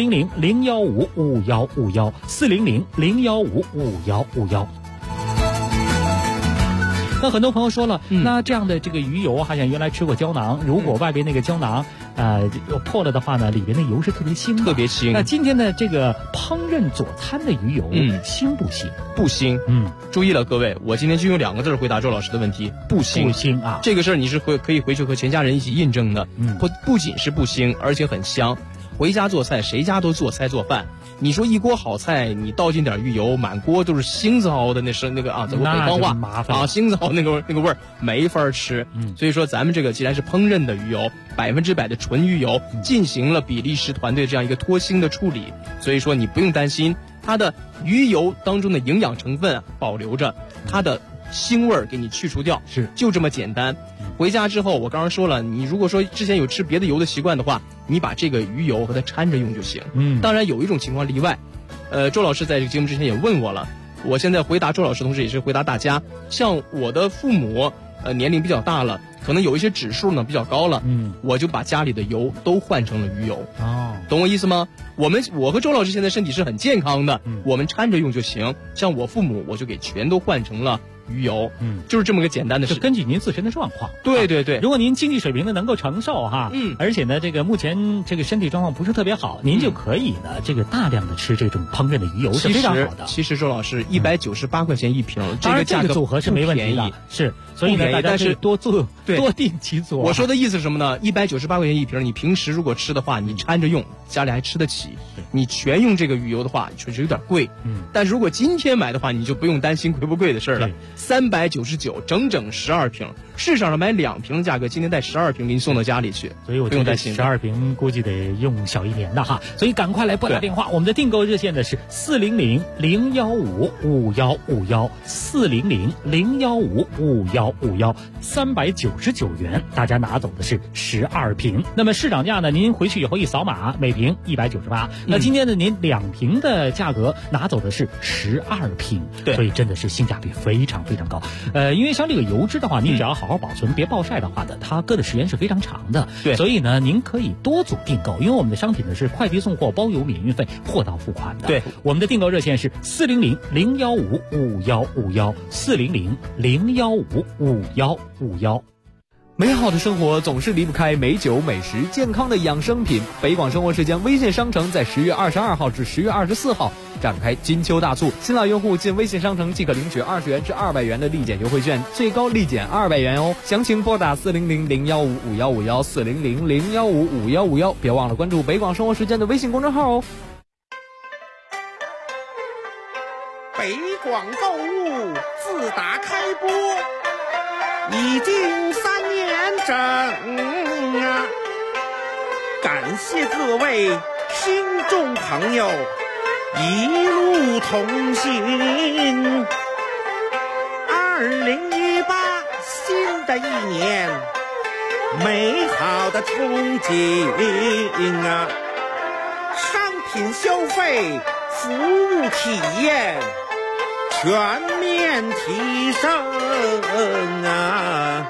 Speaker 13: 400-015-5151，400-015-5151。那很多朋友说了，那这样的这个鱼油好像原来吃过胶囊，如果外边那个胶囊破了的话呢，里边的油是特别腥的，
Speaker 16: 特别腥。
Speaker 13: 那今天的这个烹饪佐餐的鱼油，腥不腥？
Speaker 16: 不腥。注意了各位，我今天就用2个字回答周老师的问题，不腥。
Speaker 13: 不腥啊，
Speaker 16: 这个事儿你是可以回去和全家人一起印证的。不仅是不腥，而且很香。回家做菜，谁家都做菜做饭。你说一锅好菜，你倒进点鱼油，满锅都是腥子熬的，那个啊，怎么北方话啊，腥子熬那个味儿没法吃。所以说咱们这个既然是烹饪的鱼油，100%的纯鱼油，进行了比利时团队这样一个脱腥的处理，所以说你不用担心它的鱼油当中的营养成分保留着，它的腥味儿给你去除掉，
Speaker 13: 是就
Speaker 16: 这么简单。回家之后，我刚刚说了，你如果说之前有吃别的油的习惯的话，你把这个鱼油和它掺着用就行。当然有一种情况例外，周老师在这个节目之前也问我了，我现在回答周老师同时也是回答大家，像我的父母年龄比较大了， 可能有一些指数呢比较高了，我就把家里的油都换成了鱼油。懂我意思吗？我和周老师现在身体是很健康的，我们掺着用就行。像我父母，我就给全都换成了鱼油，就是这么个简单的事。
Speaker 13: 根据您自身的状况，
Speaker 16: 对对对。
Speaker 13: 如果您经济水平呢能够承受哈，而且呢这个目前这个身体状况不是特别好，您就可以呢这个大量的吃这种烹饪的鱼油是非常好的。
Speaker 16: 其实周老师198块钱一瓶，这个价格
Speaker 13: 组合是没问题的，是。所以呢，大家是多做多定期做。
Speaker 16: 我说的意思是什么呢？198块钱一瓶，你平时如果吃的话，你掺着用，家里还吃得起。你全用这个鱼油的话，确实有点贵。但是如果今天买的话，你就不用担心贵不贵的事了。399，整整12瓶。市场上买2瓶的价格，今天带12瓶给你送到家里去，
Speaker 13: 所以我觉得12瓶估计得用小1年的哈。所以赶快来拨打电话，我们的订购热线呢是400-015-5151，400-015-5151，399元，大家拿走的是12瓶。那么市场价呢，您回去以后一扫码，每瓶198。那今天呢，您2瓶的价格拿走的是12瓶，所以真的是性价比非常非常高。因为像这个油脂的话，你只要好好保存，别暴晒的话呢，它搁的时间是非常长的。
Speaker 16: 对，
Speaker 13: 所以呢，您可以多组订购，因为我们的商品呢是快递送货、包邮、免运费、货到付款的。
Speaker 16: 对，
Speaker 13: 我们的订购热线是400-015-5151，400-015-5151。
Speaker 9: 美好的生活总是离不开美酒美食健康的养生品。北广生活时间微信商城在10月22号至10月24号展开金秋大促，新老用户进微信商城即可领取20元至200元的立减优惠券，最高立减200元哦。详情拨打400-015-5151，400-015-5151，别忘了关注北广生活时间的微信公众号哦。
Speaker 11: 北广购物自打开播已经3年整啊！感谢各位听众朋友一路同行。2018新的一年，美好的憧憬啊！商品消费、服务体验全面提升啊！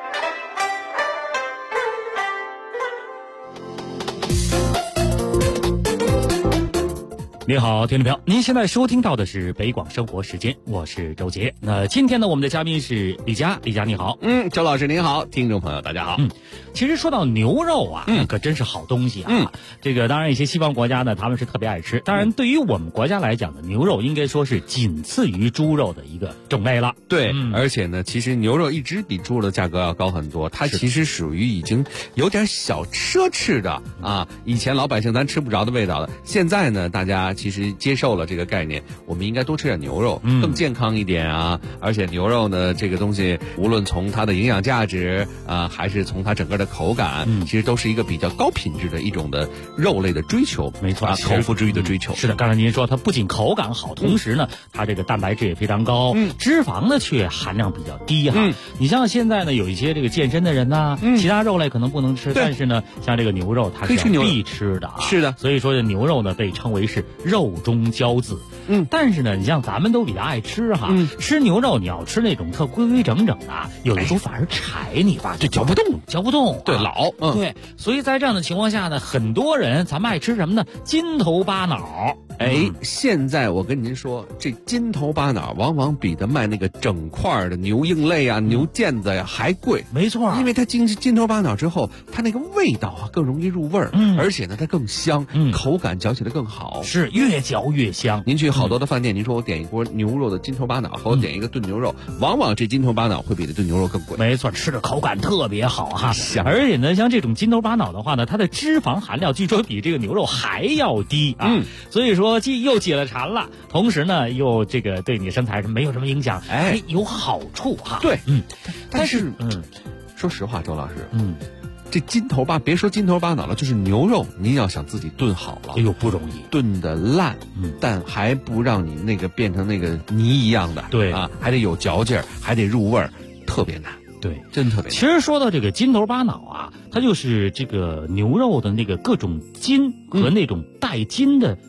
Speaker 13: 你好，听众朋友，您现在收听到的是北广生活时间，我是周杰。那今天呢，我们的嘉宾是李佳，李佳你好。
Speaker 12: 周老师您好，听众朋友大家好。
Speaker 13: 其实说到牛肉啊，可真是好东西啊。这个当然一些西方国家呢，他们是特别爱吃。当然，对于我们国家来讲呢，牛肉应该说是仅次于猪肉的一个种类了。
Speaker 12: 对，而且呢，其实牛肉一直比猪肉的价格要高很多，它其实属于已经有点小奢侈的啊。以前老百姓咱吃不着的味道了，现在呢，大家其实接受了这个概念，我们应该多吃点牛肉，更健康一点啊。而且牛肉呢，这个东西无论从它的营养价值啊，还是从它整个的口感，其实都是一个比较高品质的一种的肉类的追求。
Speaker 13: 没错，
Speaker 12: 口腹之欲的追求。
Speaker 13: 是的，刚才您说它不仅口感好，同时呢，它这个蛋白质也非常高，脂肪呢却含量比较低哈。你像现在呢，有一些这个健身的人呐，其他肉类可能不能吃，但是呢，像这个牛肉它是必吃的啊。
Speaker 12: 是的，
Speaker 13: 所以说这牛肉呢被称为是肉中骄子。但是呢，你像咱们都比较爱吃哈，吃牛肉你要吃那种特规规整整的，有的时候反而柴你吧，就嚼不动。
Speaker 12: 对，老。
Speaker 13: 对，所以在这样的情况下呢，很多人咱们爱吃什么呢？筋头巴脑。
Speaker 12: 现在我跟您说，这筋头巴脑往往比它卖那个整块的牛硬肋啊、牛腱子呀还贵。
Speaker 13: 没错，
Speaker 12: 因为它筋头巴脑之后，它那个味道啊更容易入味儿，而且呢它更香，口感嚼起来更好，
Speaker 13: 是越嚼越香。
Speaker 12: 您去好多的饭店，您说我点一锅牛肉的筋头巴脑，和我点一个炖牛肉，往往这筋头巴脑会比这炖牛肉更贵。
Speaker 13: 没错，吃的口感特别好哈，而且呢，像这种筋头巴脑的话呢，它的脂肪含量据说比这个牛肉还要低啊，所以说既又解了馋了，同时呢又这个对你身材是没有什么影响，有好处哈。
Speaker 12: 对，但是说实话，周老师，这筋头巴别说筋头巴脑了，就是牛肉，您要想自己炖好了，
Speaker 13: 不容易，
Speaker 12: 炖的烂，但还不让你那个变成那个泥一样的，
Speaker 13: 对
Speaker 12: 啊，还得有嚼劲儿，还得入味儿，特别难。
Speaker 13: 对，
Speaker 12: 真特别难。
Speaker 13: 其实说到这个筋头巴脑啊，它就是这个牛肉的那个各种筋和那种带筋的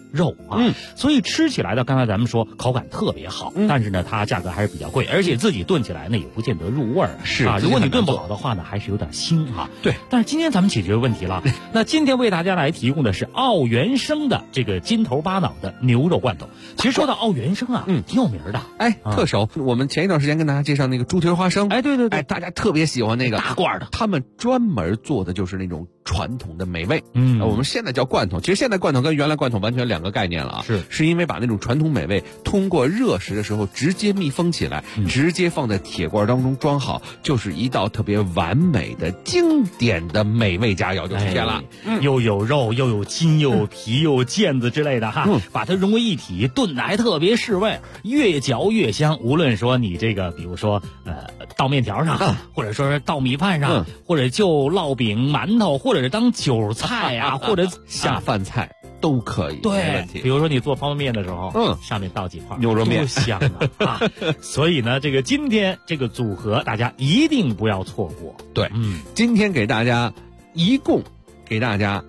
Speaker 13: 肉啊，所以吃起来的，刚才咱们说口感特别好，但是呢，它价格还是比较贵，而且自己炖起来呢也不见得入味儿。
Speaker 12: 是
Speaker 13: 啊，如果你炖不好的话呢，还是有点腥哈。
Speaker 12: 对，
Speaker 13: 但是今天咱们解决问题了。那今天为大家来提供的是奥元生的这个金头巴脑的牛肉罐头。其实说到奥元生啊，挺有名的，
Speaker 12: 特熟。我们前一段时间跟大家介绍那个猪蹄花生，
Speaker 13: 对，
Speaker 12: 大家特别喜欢那个
Speaker 13: 大罐的，
Speaker 12: 他们专门做的就是那种传统的美味。我们现在叫罐头，其实现在罐头跟原来罐头完全两个概念了啊。是因为把那种传统美味通过热食的时候直接密封起来，直接放在铁罐当中装好，就是一道特别完美的经典的美味佳肴就出现了。
Speaker 13: 又有肉又有筋又有皮又有腱子之类的哈，把它融为一体，炖的还特别是味，越嚼越香。无论说你这个比如说倒面条上，或者说是倒米饭上，或者就烙饼馒头，或者是当韭菜啊，或者
Speaker 12: 下饭菜都可以，
Speaker 13: 对，
Speaker 12: 没问题。
Speaker 13: 比如说你做方便面的时候，上面倒几块
Speaker 12: 牛肉面，
Speaker 13: 多香啊！所以呢，这个今天这个组合大家一定不要错过。
Speaker 12: 对，今天给大家一共给大家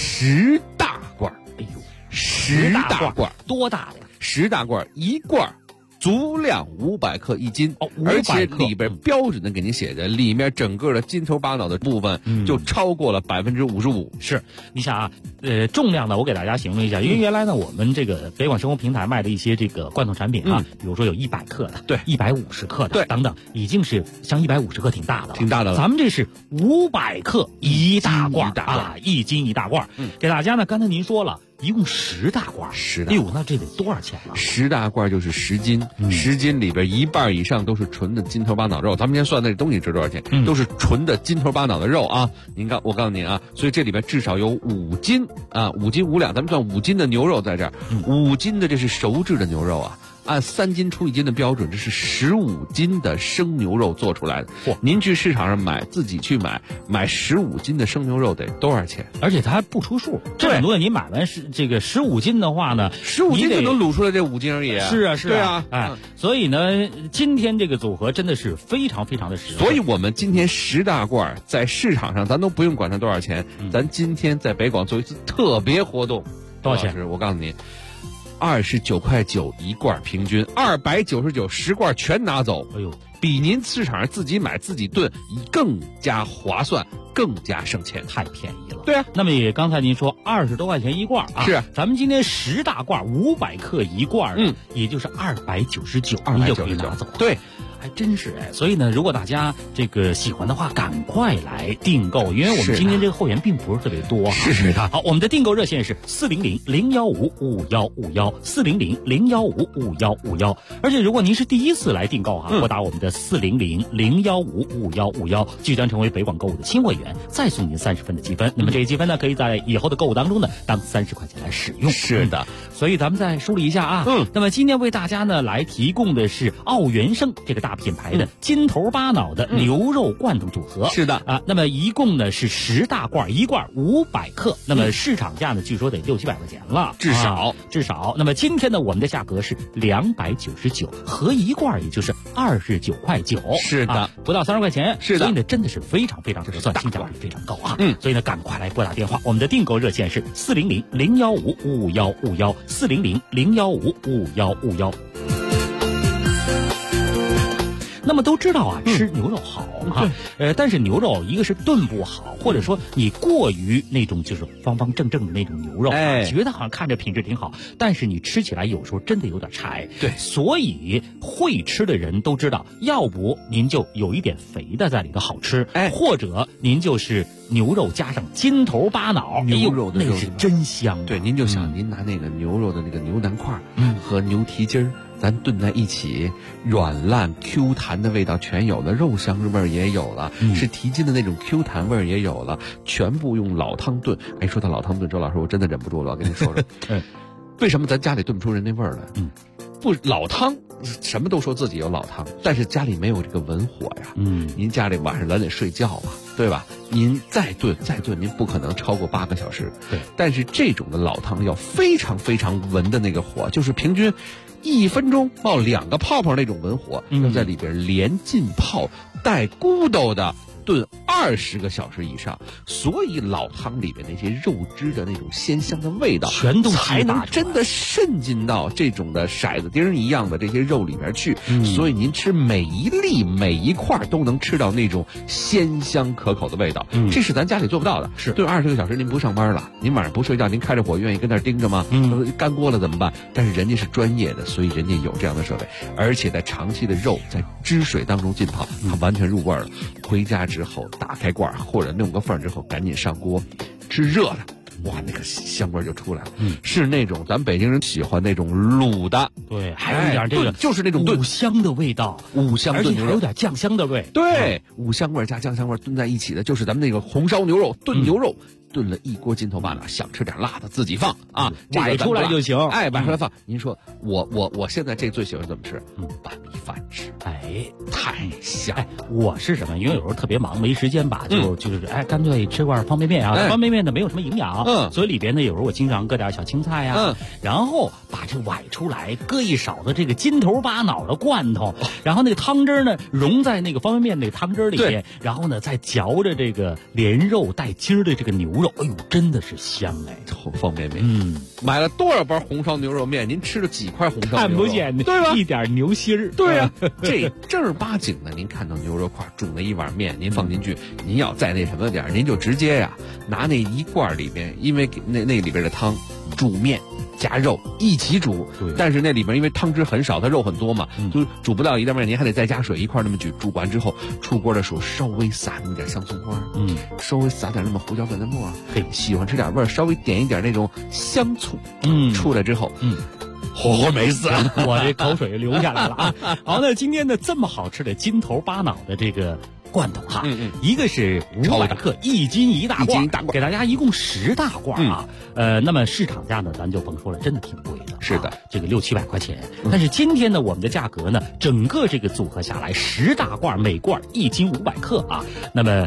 Speaker 12: 10大罐，
Speaker 13: 哎呦
Speaker 12: ，10大罐，
Speaker 13: 多大的呀
Speaker 12: ？10大罐，一罐足量500克1斤，而且里边标准的给您写着，里面整个的金头巴脑的部分就超过了55%。
Speaker 13: 是，你想啊，重量呢，我给大家形容一下，因为原来呢，我们这个北广生活平台卖的一些这个罐头产品啊，比如说有100克的，
Speaker 12: 对
Speaker 13: ，150克的，
Speaker 12: 对，
Speaker 13: 等等，已经是像150克挺大的了，
Speaker 12: 挺大的了。
Speaker 13: 咱们这是500克一大罐啊，1斤一大罐，给大家呢，刚才您说了。一共10大罐，10大，哎呦，那这得多少钱了
Speaker 12: ？10大罐就是10斤，10斤里边一半以上都是纯的金头巴脑肉。咱们先算那东西值多少钱，都是纯的金头巴脑的肉啊。我告诉您啊，所以这里边至少有5斤啊，5斤5两，咱们算5斤的牛肉在这儿，5斤的这是熟制的牛肉啊。按3斤出1斤的标准，这是15斤的生牛肉做出来的。您去市场上买，自己去买15斤的生牛肉得多少钱？
Speaker 13: 而且它还不出数。这很多人你买完这个15斤的话呢
Speaker 12: ，15斤就能卤出来这5斤而已。
Speaker 13: 是啊，
Speaker 12: 对啊，
Speaker 13: 所以呢，今天这个组合真的是非常非常的实用。
Speaker 12: 所以我们今天10大罐在市场上，咱都不用管它多少钱，咱今天在北广做一次特别活动，
Speaker 13: 多少钱？
Speaker 12: 我告诉你。29.9块一罐，平均299，10罐全拿走。
Speaker 13: 哎呦，
Speaker 12: 比您市场上自己买自己炖更加划算，更加省钱，
Speaker 13: 太便宜了。
Speaker 12: 对啊，
Speaker 13: 那么也刚才您说20多块钱一罐啊，
Speaker 12: 是
Speaker 13: 咱们今天10大罐500克一罐，也就是299，你就可以拿走。
Speaker 12: 对。
Speaker 13: 还真是哎，所以呢，如果大家这个喜欢的话，赶快来订购，因为我们今天这个后援并不是特别多。
Speaker 12: 是的。
Speaker 13: 好，我们的订购热线是400-015-5151，400-015-5151。而且如果您是第一次来订购哈，拨打我们的400-015-5151，即将成为北广购物的新会员，再送您30分的积分。那么这些积分呢，可以在以后的购物当中呢，当30块钱来使用。
Speaker 12: 是的。
Speaker 13: 所以咱们再梳理一下啊，那么今天为大家呢来提供的是奥元生这个大品牌的金头巴脑的牛肉罐头组合。
Speaker 12: 是的
Speaker 13: 啊，那么一共呢是10大罐，一罐500克，那么市场价呢据说得600-700块钱了，
Speaker 12: 至少。
Speaker 13: 那么今天呢我们的价格是299，合一罐也就是29.9块。
Speaker 12: 是的，
Speaker 13: 不到30块钱。
Speaker 12: 是的，
Speaker 13: 所以呢真的是非常非常合算，性价比非常高啊。所以呢赶快来拨打电话，我们的订购热线是400-015-5151，400-015-5151。那么都知道啊，吃牛肉好啊，但是牛肉一个是炖不好，或者说你过于那种就是方方正正的那种牛肉，觉得好像看着品质挺好，但是你吃起来有时候真的有点柴。
Speaker 12: 对，
Speaker 13: 所以会吃的人都知道，要不您就有一点肥的在里头好吃，或者您就是牛肉加上金头巴脑，
Speaker 12: 牛肉的
Speaker 13: 那是真香。
Speaker 12: 对，您就想您拿那个牛肉的那个牛腩块和牛蹄筋儿。咱炖在一起，软烂 Q 弹的味道全有了，肉香味儿也有了，是蹄筋的那种 Q 弹味儿也有了，全部用老汤炖。哎，说到老汤炖，周老师我真的忍不住了，我跟你说说，为什么咱家里炖不出人那味儿来？不，老汤什么都说自己有老汤，但是家里没有这个文火呀。您家里晚上咱得睡觉啊，对吧？您再炖，您不可能超过8个小时。
Speaker 13: 对，
Speaker 12: 但是这种的老汤要非常非常文的那个火，就是平均1分钟冒2个泡泡那种文火，要在里边连浸泡带咕嘟的炖 20个小时以上，所以老汤里面那些肉汁的那种鲜香的味道，
Speaker 13: 全都
Speaker 12: 才能真的渗进到这种的骰子丁一样的这些肉里面去。所以您吃每一粒每一块都能吃到那种鲜香可口的味道。这是咱家里做不到的。
Speaker 13: 是
Speaker 12: 对，20个小时您不上班了，您晚上不睡觉，您开着火愿意跟那儿盯着吗？干锅了怎么办？但是人家是专业的，所以人家有这样的设备，而且在长期的肉在汁水当中浸泡，它完全入味了。回家之后打开罐或者弄个缝之后，赶紧上锅吃热的。哇，那个香味就出来了。是那种咱北京人喜欢那种卤的，
Speaker 13: 对，还有一点这个
Speaker 12: 就是那种
Speaker 13: 五香的味道，
Speaker 12: 五香炖牛肉，
Speaker 13: 而且还有点酱香的味。
Speaker 12: 对，五香味加酱香味炖在一起的，就是咱们那个红烧牛肉炖牛肉。炖了一锅金头巴脑，想吃点辣的自己放啊，
Speaker 13: 崴出来就行。
Speaker 12: 哎，崴出来放。您说我现在这最喜欢怎么吃？拌米饭吃。
Speaker 13: 哎，
Speaker 12: 太香。
Speaker 13: 哎，我是什么？因为有时候特别忙，没时间吧，就是干脆吃块方便面啊。方便面呢没有什么营养，所以里边呢有时候我经常搁点小青菜呀，然后把这崴出来，搁一勺子这个金头巴脑的罐头，然后那个汤汁呢融在那个方便面那个汤汁里面，然后呢再嚼着这个连肉带筋的这个牛肉，哎呦，真的是香哎！
Speaker 12: 方便面，买了多少包红烧牛肉面？您吃了几块红烧牛肉？
Speaker 13: 看不见，
Speaker 12: 对吧？
Speaker 13: 一点牛心儿，
Speaker 12: 对呀，这正儿八经的，您看到牛肉块煮了一碗面，您放进去，您要再那什么点，您就直接呀拿那一罐里边，因为那里边的汤煮面。加肉一起煮，但是那里面因为汤汁很少，它肉很多嘛，就煮不到一袋面，您还得再加水一块那么煮。煮完之后出锅的时候稍微撒那么点香葱花，稍微撒点那么胡椒粉的末，喜欢吃点味儿，稍微点一点那种香醋，出来之后，活没死，
Speaker 13: 我这口水流下来了啊！好，那今天呢这么好吃的金头巴脑的这个罐头哈，一个是500克，1斤1大罐，给大家一共10大罐啊。那么市场价呢，咱就甭说了，真的挺贵的。
Speaker 12: 是的，
Speaker 13: 这个600-700块钱。但是今天呢，我们的价格呢，整个这个组合下来，10大罐，每罐1斤500克啊，那么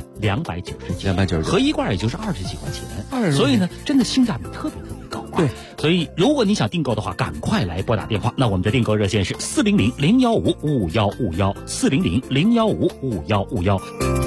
Speaker 13: 299，合一罐也就是20几块钱。所以呢，真的性价比特别高啊。
Speaker 12: 对，
Speaker 13: 所以如果你想订购的话，赶快来拨打电话。那我们的订购热线是400-015-5151，400-015-5151。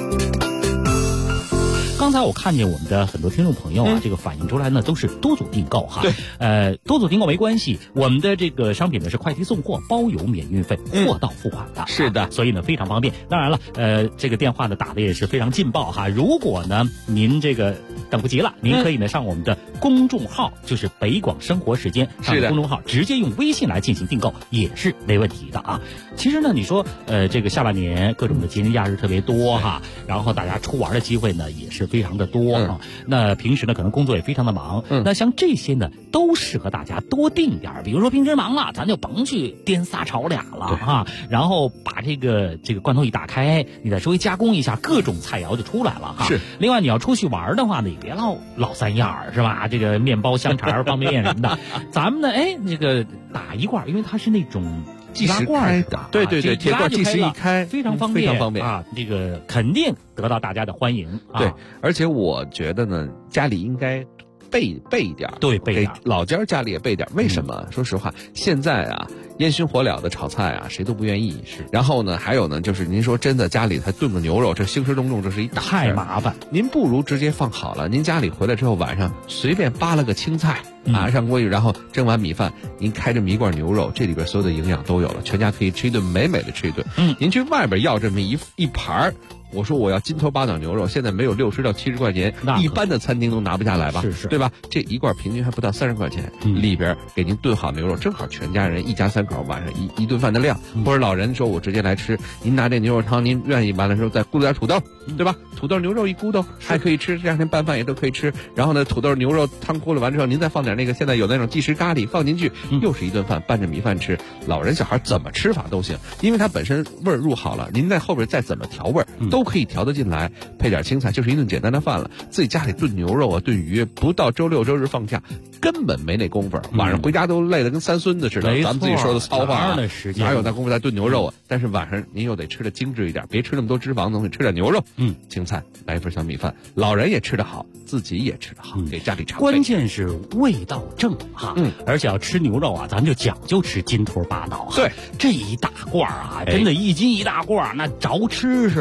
Speaker 13: 刚才我看见我们的很多听众朋友啊，这个反映出来呢都是多组订购哈。
Speaker 12: 对，
Speaker 13: 多组订购没关系，我们的这个商品呢是快递送货，包邮免运费，货到付款的。
Speaker 12: 是的，
Speaker 13: 所以呢非常方便。当然了，这个电话呢打的也是非常劲爆哈。如果呢您这个等不及了，您可以呢上我们的公众号，就是北广生活时间上的公众号，直接用微信来进行订购也是没问题的啊。其实呢，你说这个下半年各种的节日假日特别多哈，然后大家出玩的机会呢也是非常的多啊。那平时呢可能工作也非常的忙，那像这些呢都适合大家多订点。比如说平时忙了，咱就甭去颠仨炒俩了哈，然后把这个罐头一打开，你再稍微加工一下，各种菜肴就出来了哈。
Speaker 12: 是。
Speaker 13: 另外你要出去玩的话呢，也别老三样是吧？这个面包、香肠、方便面什么的，咱们呢这个打一罐，因为它是那种
Speaker 12: 计时开的，对，铁罐计时一开，
Speaker 13: 非常方便，
Speaker 12: 非常方便
Speaker 13: 啊！这个肯定得到大家的欢迎。
Speaker 12: 对，而且我觉得呢，家里应该备一点，
Speaker 13: 对，备点，
Speaker 12: 老家里也备点。为什么？说实话，现在啊，烟熏火燎的炒菜啊，谁都不愿意。
Speaker 13: 是。
Speaker 12: 然后呢，还有呢，就是您说真的，家里才炖个牛肉，这兴师动众，这是一大事，
Speaker 13: 太麻烦。
Speaker 12: 您不如直接放好了，您家里回来之后晚上随便扒了个青菜。上锅去，然后蒸完米饭，您开这么一罐牛肉，这里边所有的营养都有了，全家可以吃一顿美美的吃一顿。您去外边要这么一盘，我说我要金头巴脑牛肉，现在没有60到70块钱，一般的餐厅都拿不下来吧？
Speaker 13: 是，
Speaker 12: 对吧？这一罐平均还不到30块钱，里边给您炖好牛肉，正好全家人一家3口晚上一顿饭的量。或者老人说我直接来吃，您拿这牛肉汤，您愿意完了之后再咕噜点土豆，对吧？土豆牛肉一咕嘟还可以吃，这2天拌饭也都可以吃。然后呢，土豆牛肉汤咕噜完之后，您再放点那个现在有那种即食咖喱放进去，又是一顿饭，拌着米饭吃。老人小孩怎么吃法都行，因为它本身味儿入好了，您在后边再怎么调味儿都可以调得进来，配点青菜就是一顿简单的饭了。自己家里炖牛肉啊，炖鱼，不到周6周日放假根本没那功夫，晚上回家都累得跟3孙子似的。咱们自己说的糙话，哪有那功夫在炖牛肉啊？但是晚上您又得吃的精致一点，别吃那么多脂肪东西，吃点牛肉，青菜，来一份小米饭，老人也吃得好，自己也吃得好，给家里常备。
Speaker 13: 关键是味道正哈，而且要吃牛肉啊，咱就讲究吃金头巴脑。
Speaker 12: 对，
Speaker 13: 这一大罐啊，真的1斤1大罐，那着吃是吧？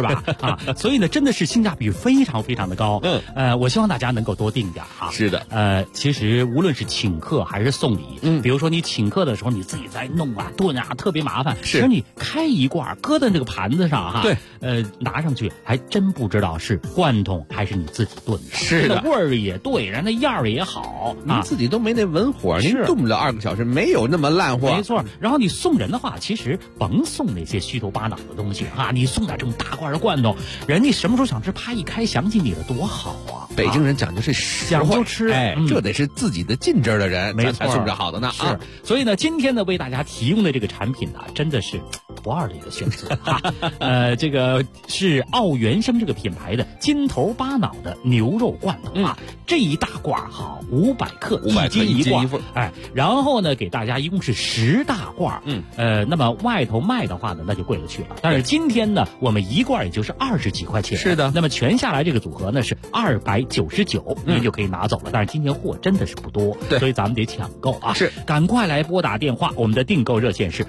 Speaker 13: 啊，所以呢，真的是性价比非常非常的高。我希望大家能够多订点啊。
Speaker 12: 是的，
Speaker 13: 其实无论是请客还是送礼，比如说你请客的时候你自己在弄啊炖啊，特别麻烦。
Speaker 12: 是，
Speaker 13: 其实你开一罐搁在这个盘子上哈，
Speaker 12: 对，
Speaker 13: 拿上去还真不知道是罐头还是你自己炖的。
Speaker 12: 是的，
Speaker 13: 味儿也对，然后那样儿也好，
Speaker 12: 您自己都没那文火，您炖不了2个小时，没有那么烂货。
Speaker 13: 没错，然后你送人的话，其实甭送那些虚头巴脑的东西啊，你送点这种大罐的罐头，人家什么时候想吃，啪一开想起你了，多好啊！
Speaker 12: 北京人讲究是实惠，
Speaker 13: 讲究吃，
Speaker 12: 这得是自己的近支的人，
Speaker 13: 没错，
Speaker 12: 才送着好的呢。
Speaker 13: 是，所以呢，今天呢为大家提供的这个产品呢，真的是不二的一个选择哈。这个是奥原生这个品牌的金头巴脑的牛肉罐头啊，这一大罐好，500克，1斤1罐，然后呢给大家一共是10大罐，那么外头卖的话呢，那就贵了去了。但是今天呢，我们一罐也就是20几块钱，
Speaker 12: 是的。
Speaker 13: 那么全下来这个组合呢是299，您就可以拿走了。但是今天货真的是不多，
Speaker 12: 对，
Speaker 13: 所以咱们得抢购啊！
Speaker 12: 是，
Speaker 13: 赶快来拨打电话，我们的订购热线是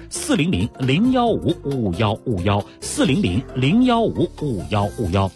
Speaker 13: 400-015-5151，400-015-5151。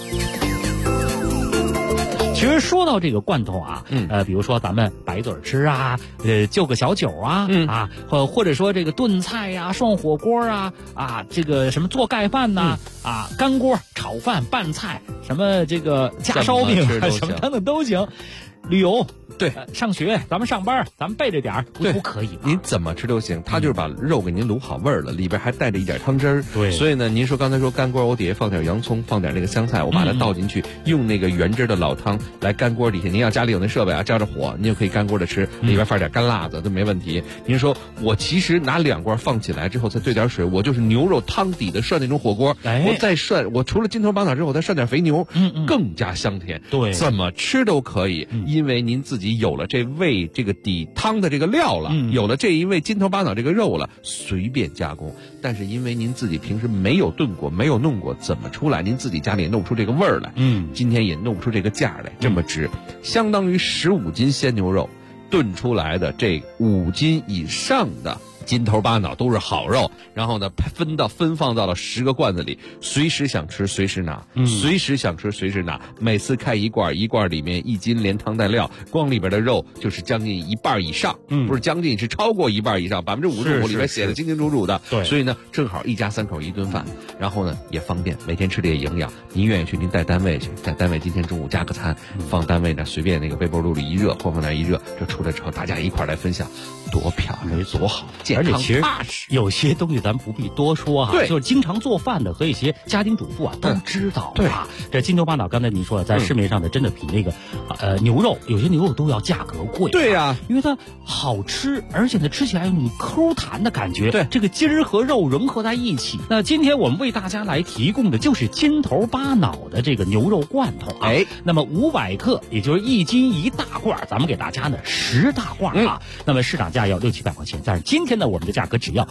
Speaker 13: 其实说到这个罐头啊，比如说咱们白嘴吃啊，就个小酒啊，或者说这个炖菜呀、涮火锅啊，这个什么做盖饭呐，干锅、炒饭、拌菜，什么这个加烧饼，什么等等都行。旅游
Speaker 12: 对，
Speaker 13: 上学咱们上班咱们备着点儿都可以，
Speaker 12: 您怎么吃都行。他就是把肉给您卤好味儿了，里边还带着一点汤汁儿。
Speaker 13: 对，
Speaker 12: 所以呢，您说刚才说干锅，我底下放点洋葱，放点那个香菜，我把它倒进去，用那个原汁的老汤来干锅底下。您要家里有那设备啊，照着火，您就可以干锅的吃，里边放点干辣子都没问题。您说我其实拿2罐放起来之后再兑点水，我就是牛肉汤底的涮那种火锅，我再涮，我除了金头巴脑之后，我再涮点肥牛，更加香甜。
Speaker 13: 对，
Speaker 12: 怎么吃都可以，因为您自己有了这味这个底汤的这个料了，有了这一味金头巴脑这个肉了，随便加工。但是因为您自己平时没有炖过，没有弄过，怎么出来？您自己家里也弄不出这个味儿来，今天也弄不出这个价来，这么值，相当于15斤鲜牛肉炖出来的这5斤以上的金头巴脑都是好肉，然后呢分放到了10个罐子里，随时想吃随时拿，随时想吃随时拿。每次开一罐，一罐里面1斤连汤带料，光里边的肉就是将近1半以上，不是将近，是超过1半以上，55%里边写的清清楚楚的。
Speaker 13: 对，
Speaker 12: 所以呢，正好一家3口一顿饭，然后呢也方便，每天吃的也营养。您愿意去，您带单位去，在单位今天中午加个餐，放单位那随便那个微波炉里一热，或放那一热，这出来之后大家一块来分享，多漂亮，多好。
Speaker 13: 而且其实有些东西咱不必多说哈，就是经常做饭的和一些家庭主妇啊都知道啊。这金头巴脑刚才您说了，在市面上的真的比那个牛肉，有些牛肉都要价格贵。
Speaker 12: 对呀，
Speaker 13: 因为它好吃，而且呢吃起来有那种抠弹的感觉。
Speaker 12: 对，
Speaker 13: 这个筋儿和肉融合在一起。那今天我们为大家来提供的就是金头巴脑的这个牛肉罐头啊。那么500克，也就是1斤1大罐，咱们给大家呢10大罐啊。那么市场价要600-700块钱，但是今天呢我们的价格只要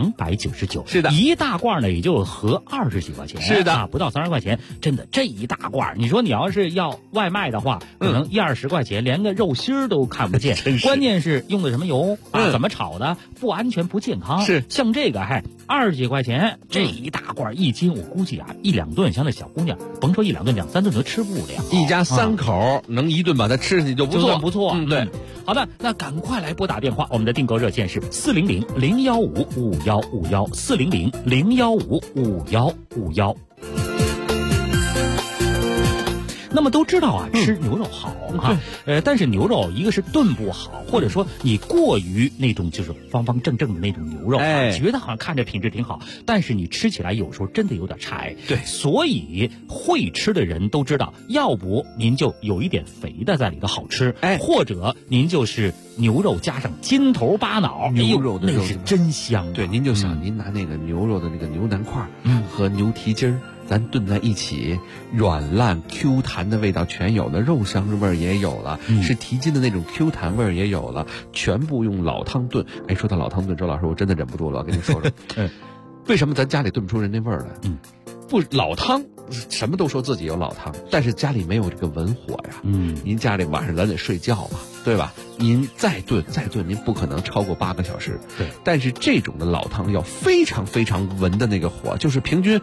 Speaker 13: 299，
Speaker 12: 是的，
Speaker 13: 一大罐呢也就合20几块钱，
Speaker 12: 是的，
Speaker 13: 不到30块钱，真的这一大罐，你说你要是要外卖的话，可能1-20块钱，连个肉心儿都看不见，关键是用的什么油啊，怎么炒的，不安全不健康。
Speaker 12: 是，
Speaker 13: 像这个20几块钱，这一大罐1斤，我估计啊1-2顿，像那小姑娘，甭说1-2顿，2-3顿都吃不了，
Speaker 12: 一家3口能一顿把它吃下去就不错，
Speaker 13: 不错。对，好的，那赶快来拨打电话，我们的订购热线是400-015-5151，400-015-5151。那么都知道啊，吃牛肉好哈，但是牛肉一个是炖不好，或者说你过于那种就是方方正正的那种牛肉，觉得好像看着品质挺好，但是你吃起来有时候真的有点柴。
Speaker 12: 对，
Speaker 13: 所以会吃的人都知道，要不您就有一点肥的在里头好吃，或者您就是牛肉加上金头巴脑，
Speaker 12: 牛肉的肉
Speaker 13: 那是真香。
Speaker 12: 对，您就想您拿那个牛肉的那个牛腩块，和牛蹄筋儿。咱炖在一起，软烂 Q 弹的味道全有了，肉香味儿也有了，是蹄筋的那种 Q 弹味儿也有了，全部用老汤炖。说到老汤炖，周老师我真的忍不住了，我跟你说说，为什么咱家里炖不出人那味儿来？不，老汤什么都说自己有老汤，但是家里没有这个文火呀。您家里晚上咱得睡觉吧，对吧？您再炖，您不可能超过8个小时。
Speaker 13: 对，
Speaker 12: 但是这种的老汤要非常非常文的那个火，就是平均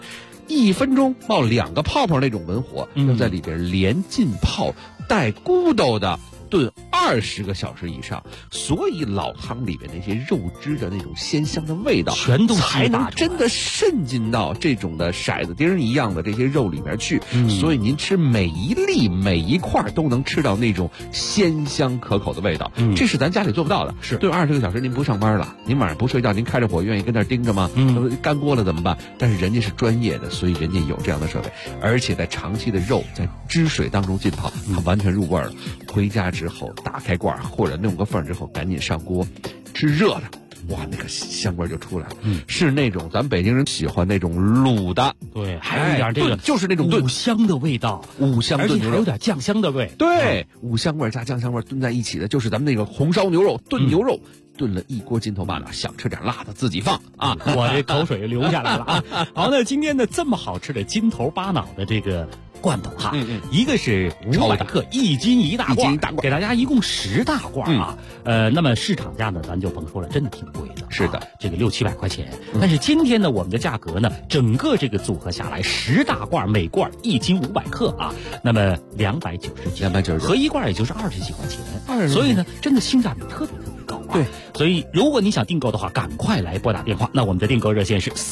Speaker 12: 1分钟冒2个泡泡那种文火，要在里边连浸泡带咕咚的炖20个小时以上，所以老汤里面那些肉汁的那种鲜香的味道，
Speaker 13: 全都
Speaker 12: 才能真的渗进到这种的骰子丁一样的这些肉里面去。所以您吃每一粒每一块都能吃到那种鲜香可口的味道。这是咱家里做不到的。
Speaker 13: 是
Speaker 12: 炖20个小时，您不上班了，您晚上不睡觉，您开着火愿意跟那儿盯着吗？干锅了怎么办？但是人家是专业的，所以人家有这样的设备，而且在长期的肉在汁水当中浸泡，它完全入味了。回家之后打开罐或者弄个缝之后，赶紧上锅吃热的，哇，那个香味就出来了。是那种咱北京人喜欢那种卤的，
Speaker 13: 对，还有一点这个
Speaker 12: 就是那种
Speaker 13: 五香的味道，
Speaker 12: 五香炖牛肉，
Speaker 13: 而且还有点酱香的味。
Speaker 12: 对，五香味加酱香味炖在一起的，就是咱们那个红烧牛肉炖牛肉。炖了1锅金头巴脑，想吃点辣的自己放啊！
Speaker 13: 我这口水流下来了啊！好，那今天呢这么好吃的金头巴脑的这个罐头哈，一个是500克，1斤1大罐，给大家一共10大罐啊。那么市场价呢，咱就甭说了，真的挺贵的。
Speaker 12: 是的，
Speaker 13: 这个600-700块钱。但是今天呢，我们的价格呢，整个这个组合下来，10大罐，每罐1斤500克啊，那么299，合一罐也就是20几块钱。所以呢，真的性价比特别高啊。
Speaker 12: 对，
Speaker 13: 所以如果你想订购的话，赶快来拨打电话。那我们的订购热线是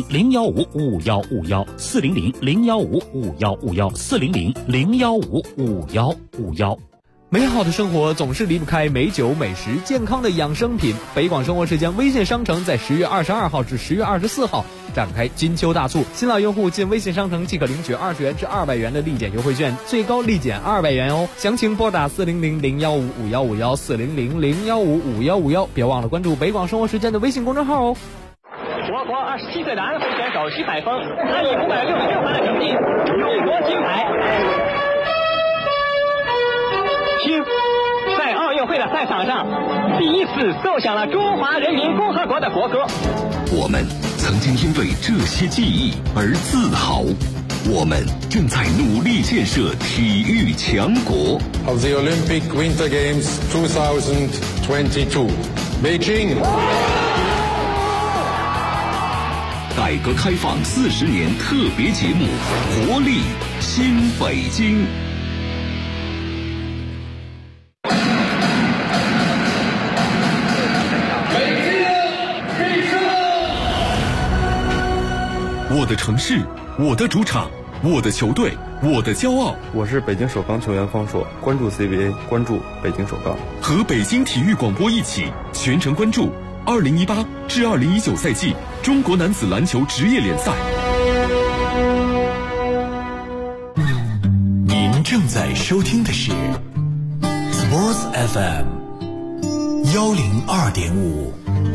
Speaker 13: 400-015-5151，400-015-5151，400-015-5151。
Speaker 9: 美好的生活总是离不开美酒美食，健康的养生品。北广生活时间微信商城在10月22号至10月24号展开金秋大促，新老用户进微信商城即可领取20元至200元的立减优惠券，最高立减200元哦。详情拨打400-015-5151，400-015-5151，别忘了关注北广生活时间的微信公众号哦。
Speaker 17: 我国27岁的安徽选手徐海峰，他以566分的成绩勇夺金牌。听，在奥运会的赛场上，第一次奏响了中华人民共和国的国歌。
Speaker 18: 我们曾经因为这些记忆而自豪，我们正在努力建设体育强国。
Speaker 19: Of the Olympic Winter Games 2022, Beijing。
Speaker 18: 改革开放40年特别节目，活力新北京。
Speaker 1: 我的城市，我的主场，我的球队，我的骄傲。
Speaker 20: 我是北京首钢球员方硕，关注 CBA， 关注北京首钢。
Speaker 1: 和北京体育广播一起全程关注2018至2019赛季中国男子篮球职业联赛。
Speaker 21: 您正在收听的是 Sports FM 102.5。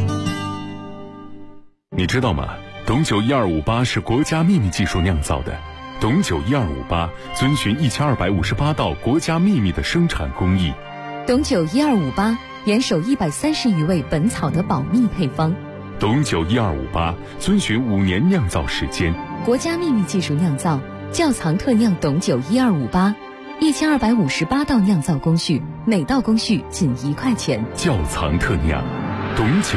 Speaker 1: 你知道吗？董酒1258是国家秘密技术酿造的。董酒1258遵循1258道国家秘密的生产工艺。
Speaker 8: 董酒1258严守130余位本草的保密配方。
Speaker 1: 董酒1258遵循5年酿造时间。
Speaker 8: 国家秘密技术酿造，窖藏特酿董酒1258，1258道酿造工序，每道工序仅1块钱。
Speaker 1: 窖藏特酿，董酒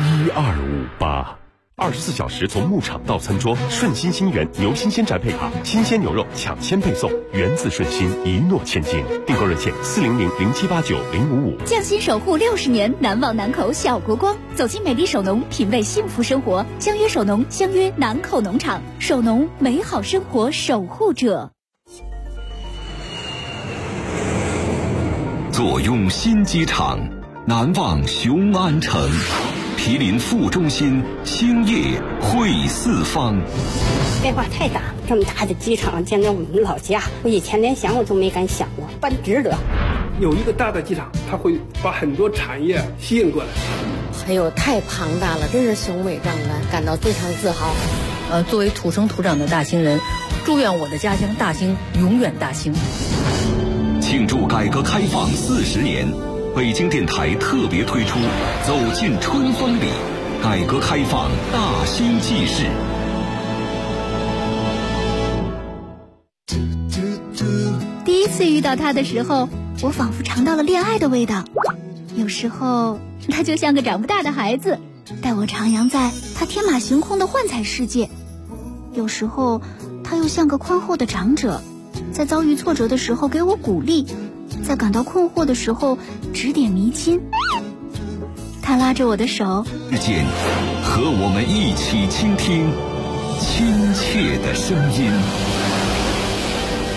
Speaker 1: 1258。24小时从牧场到餐桌，顺心星源牛新鲜宅配卡，新鲜牛肉抢先配送，源自顺心，一诺千金。订购热线400-0789-055。
Speaker 5: 匠心守护60年，难忘南口小国光。走进美丽手农，品味幸福生活。相约手农，相约南口农场。手农，美好生活守护者。
Speaker 18: 坐拥新机场，难忘雄安城。毗邻副中心，兴业汇四方。
Speaker 22: 变化太大，这么大的机场建在我们老家，我以前连想我都没敢想过，办值得。
Speaker 23: 有一个大的机场，它会把很多产业吸引过来。
Speaker 24: 哎呦，太庞大了，真是雄伟壮观，感到非常自豪。作为土生土长的大兴人，祝愿我的家乡大兴永远大兴。
Speaker 18: 庆祝改革开放40年。北京电台特别推出《走进春风里》，改革开放大兴纪事。
Speaker 5: 第一次遇到他的时候，我仿佛尝到了恋爱的味道。有时候，他就像个长不大的孩子，带我徜徉在他天马行空的幻彩世界。
Speaker 2: 有时候他又像个宽厚的长者，在遭遇挫折的时候给我鼓励，在感到困惑的时候指点迷津。他拉着我的手，
Speaker 18: 日间和我们一起倾听亲切的声音。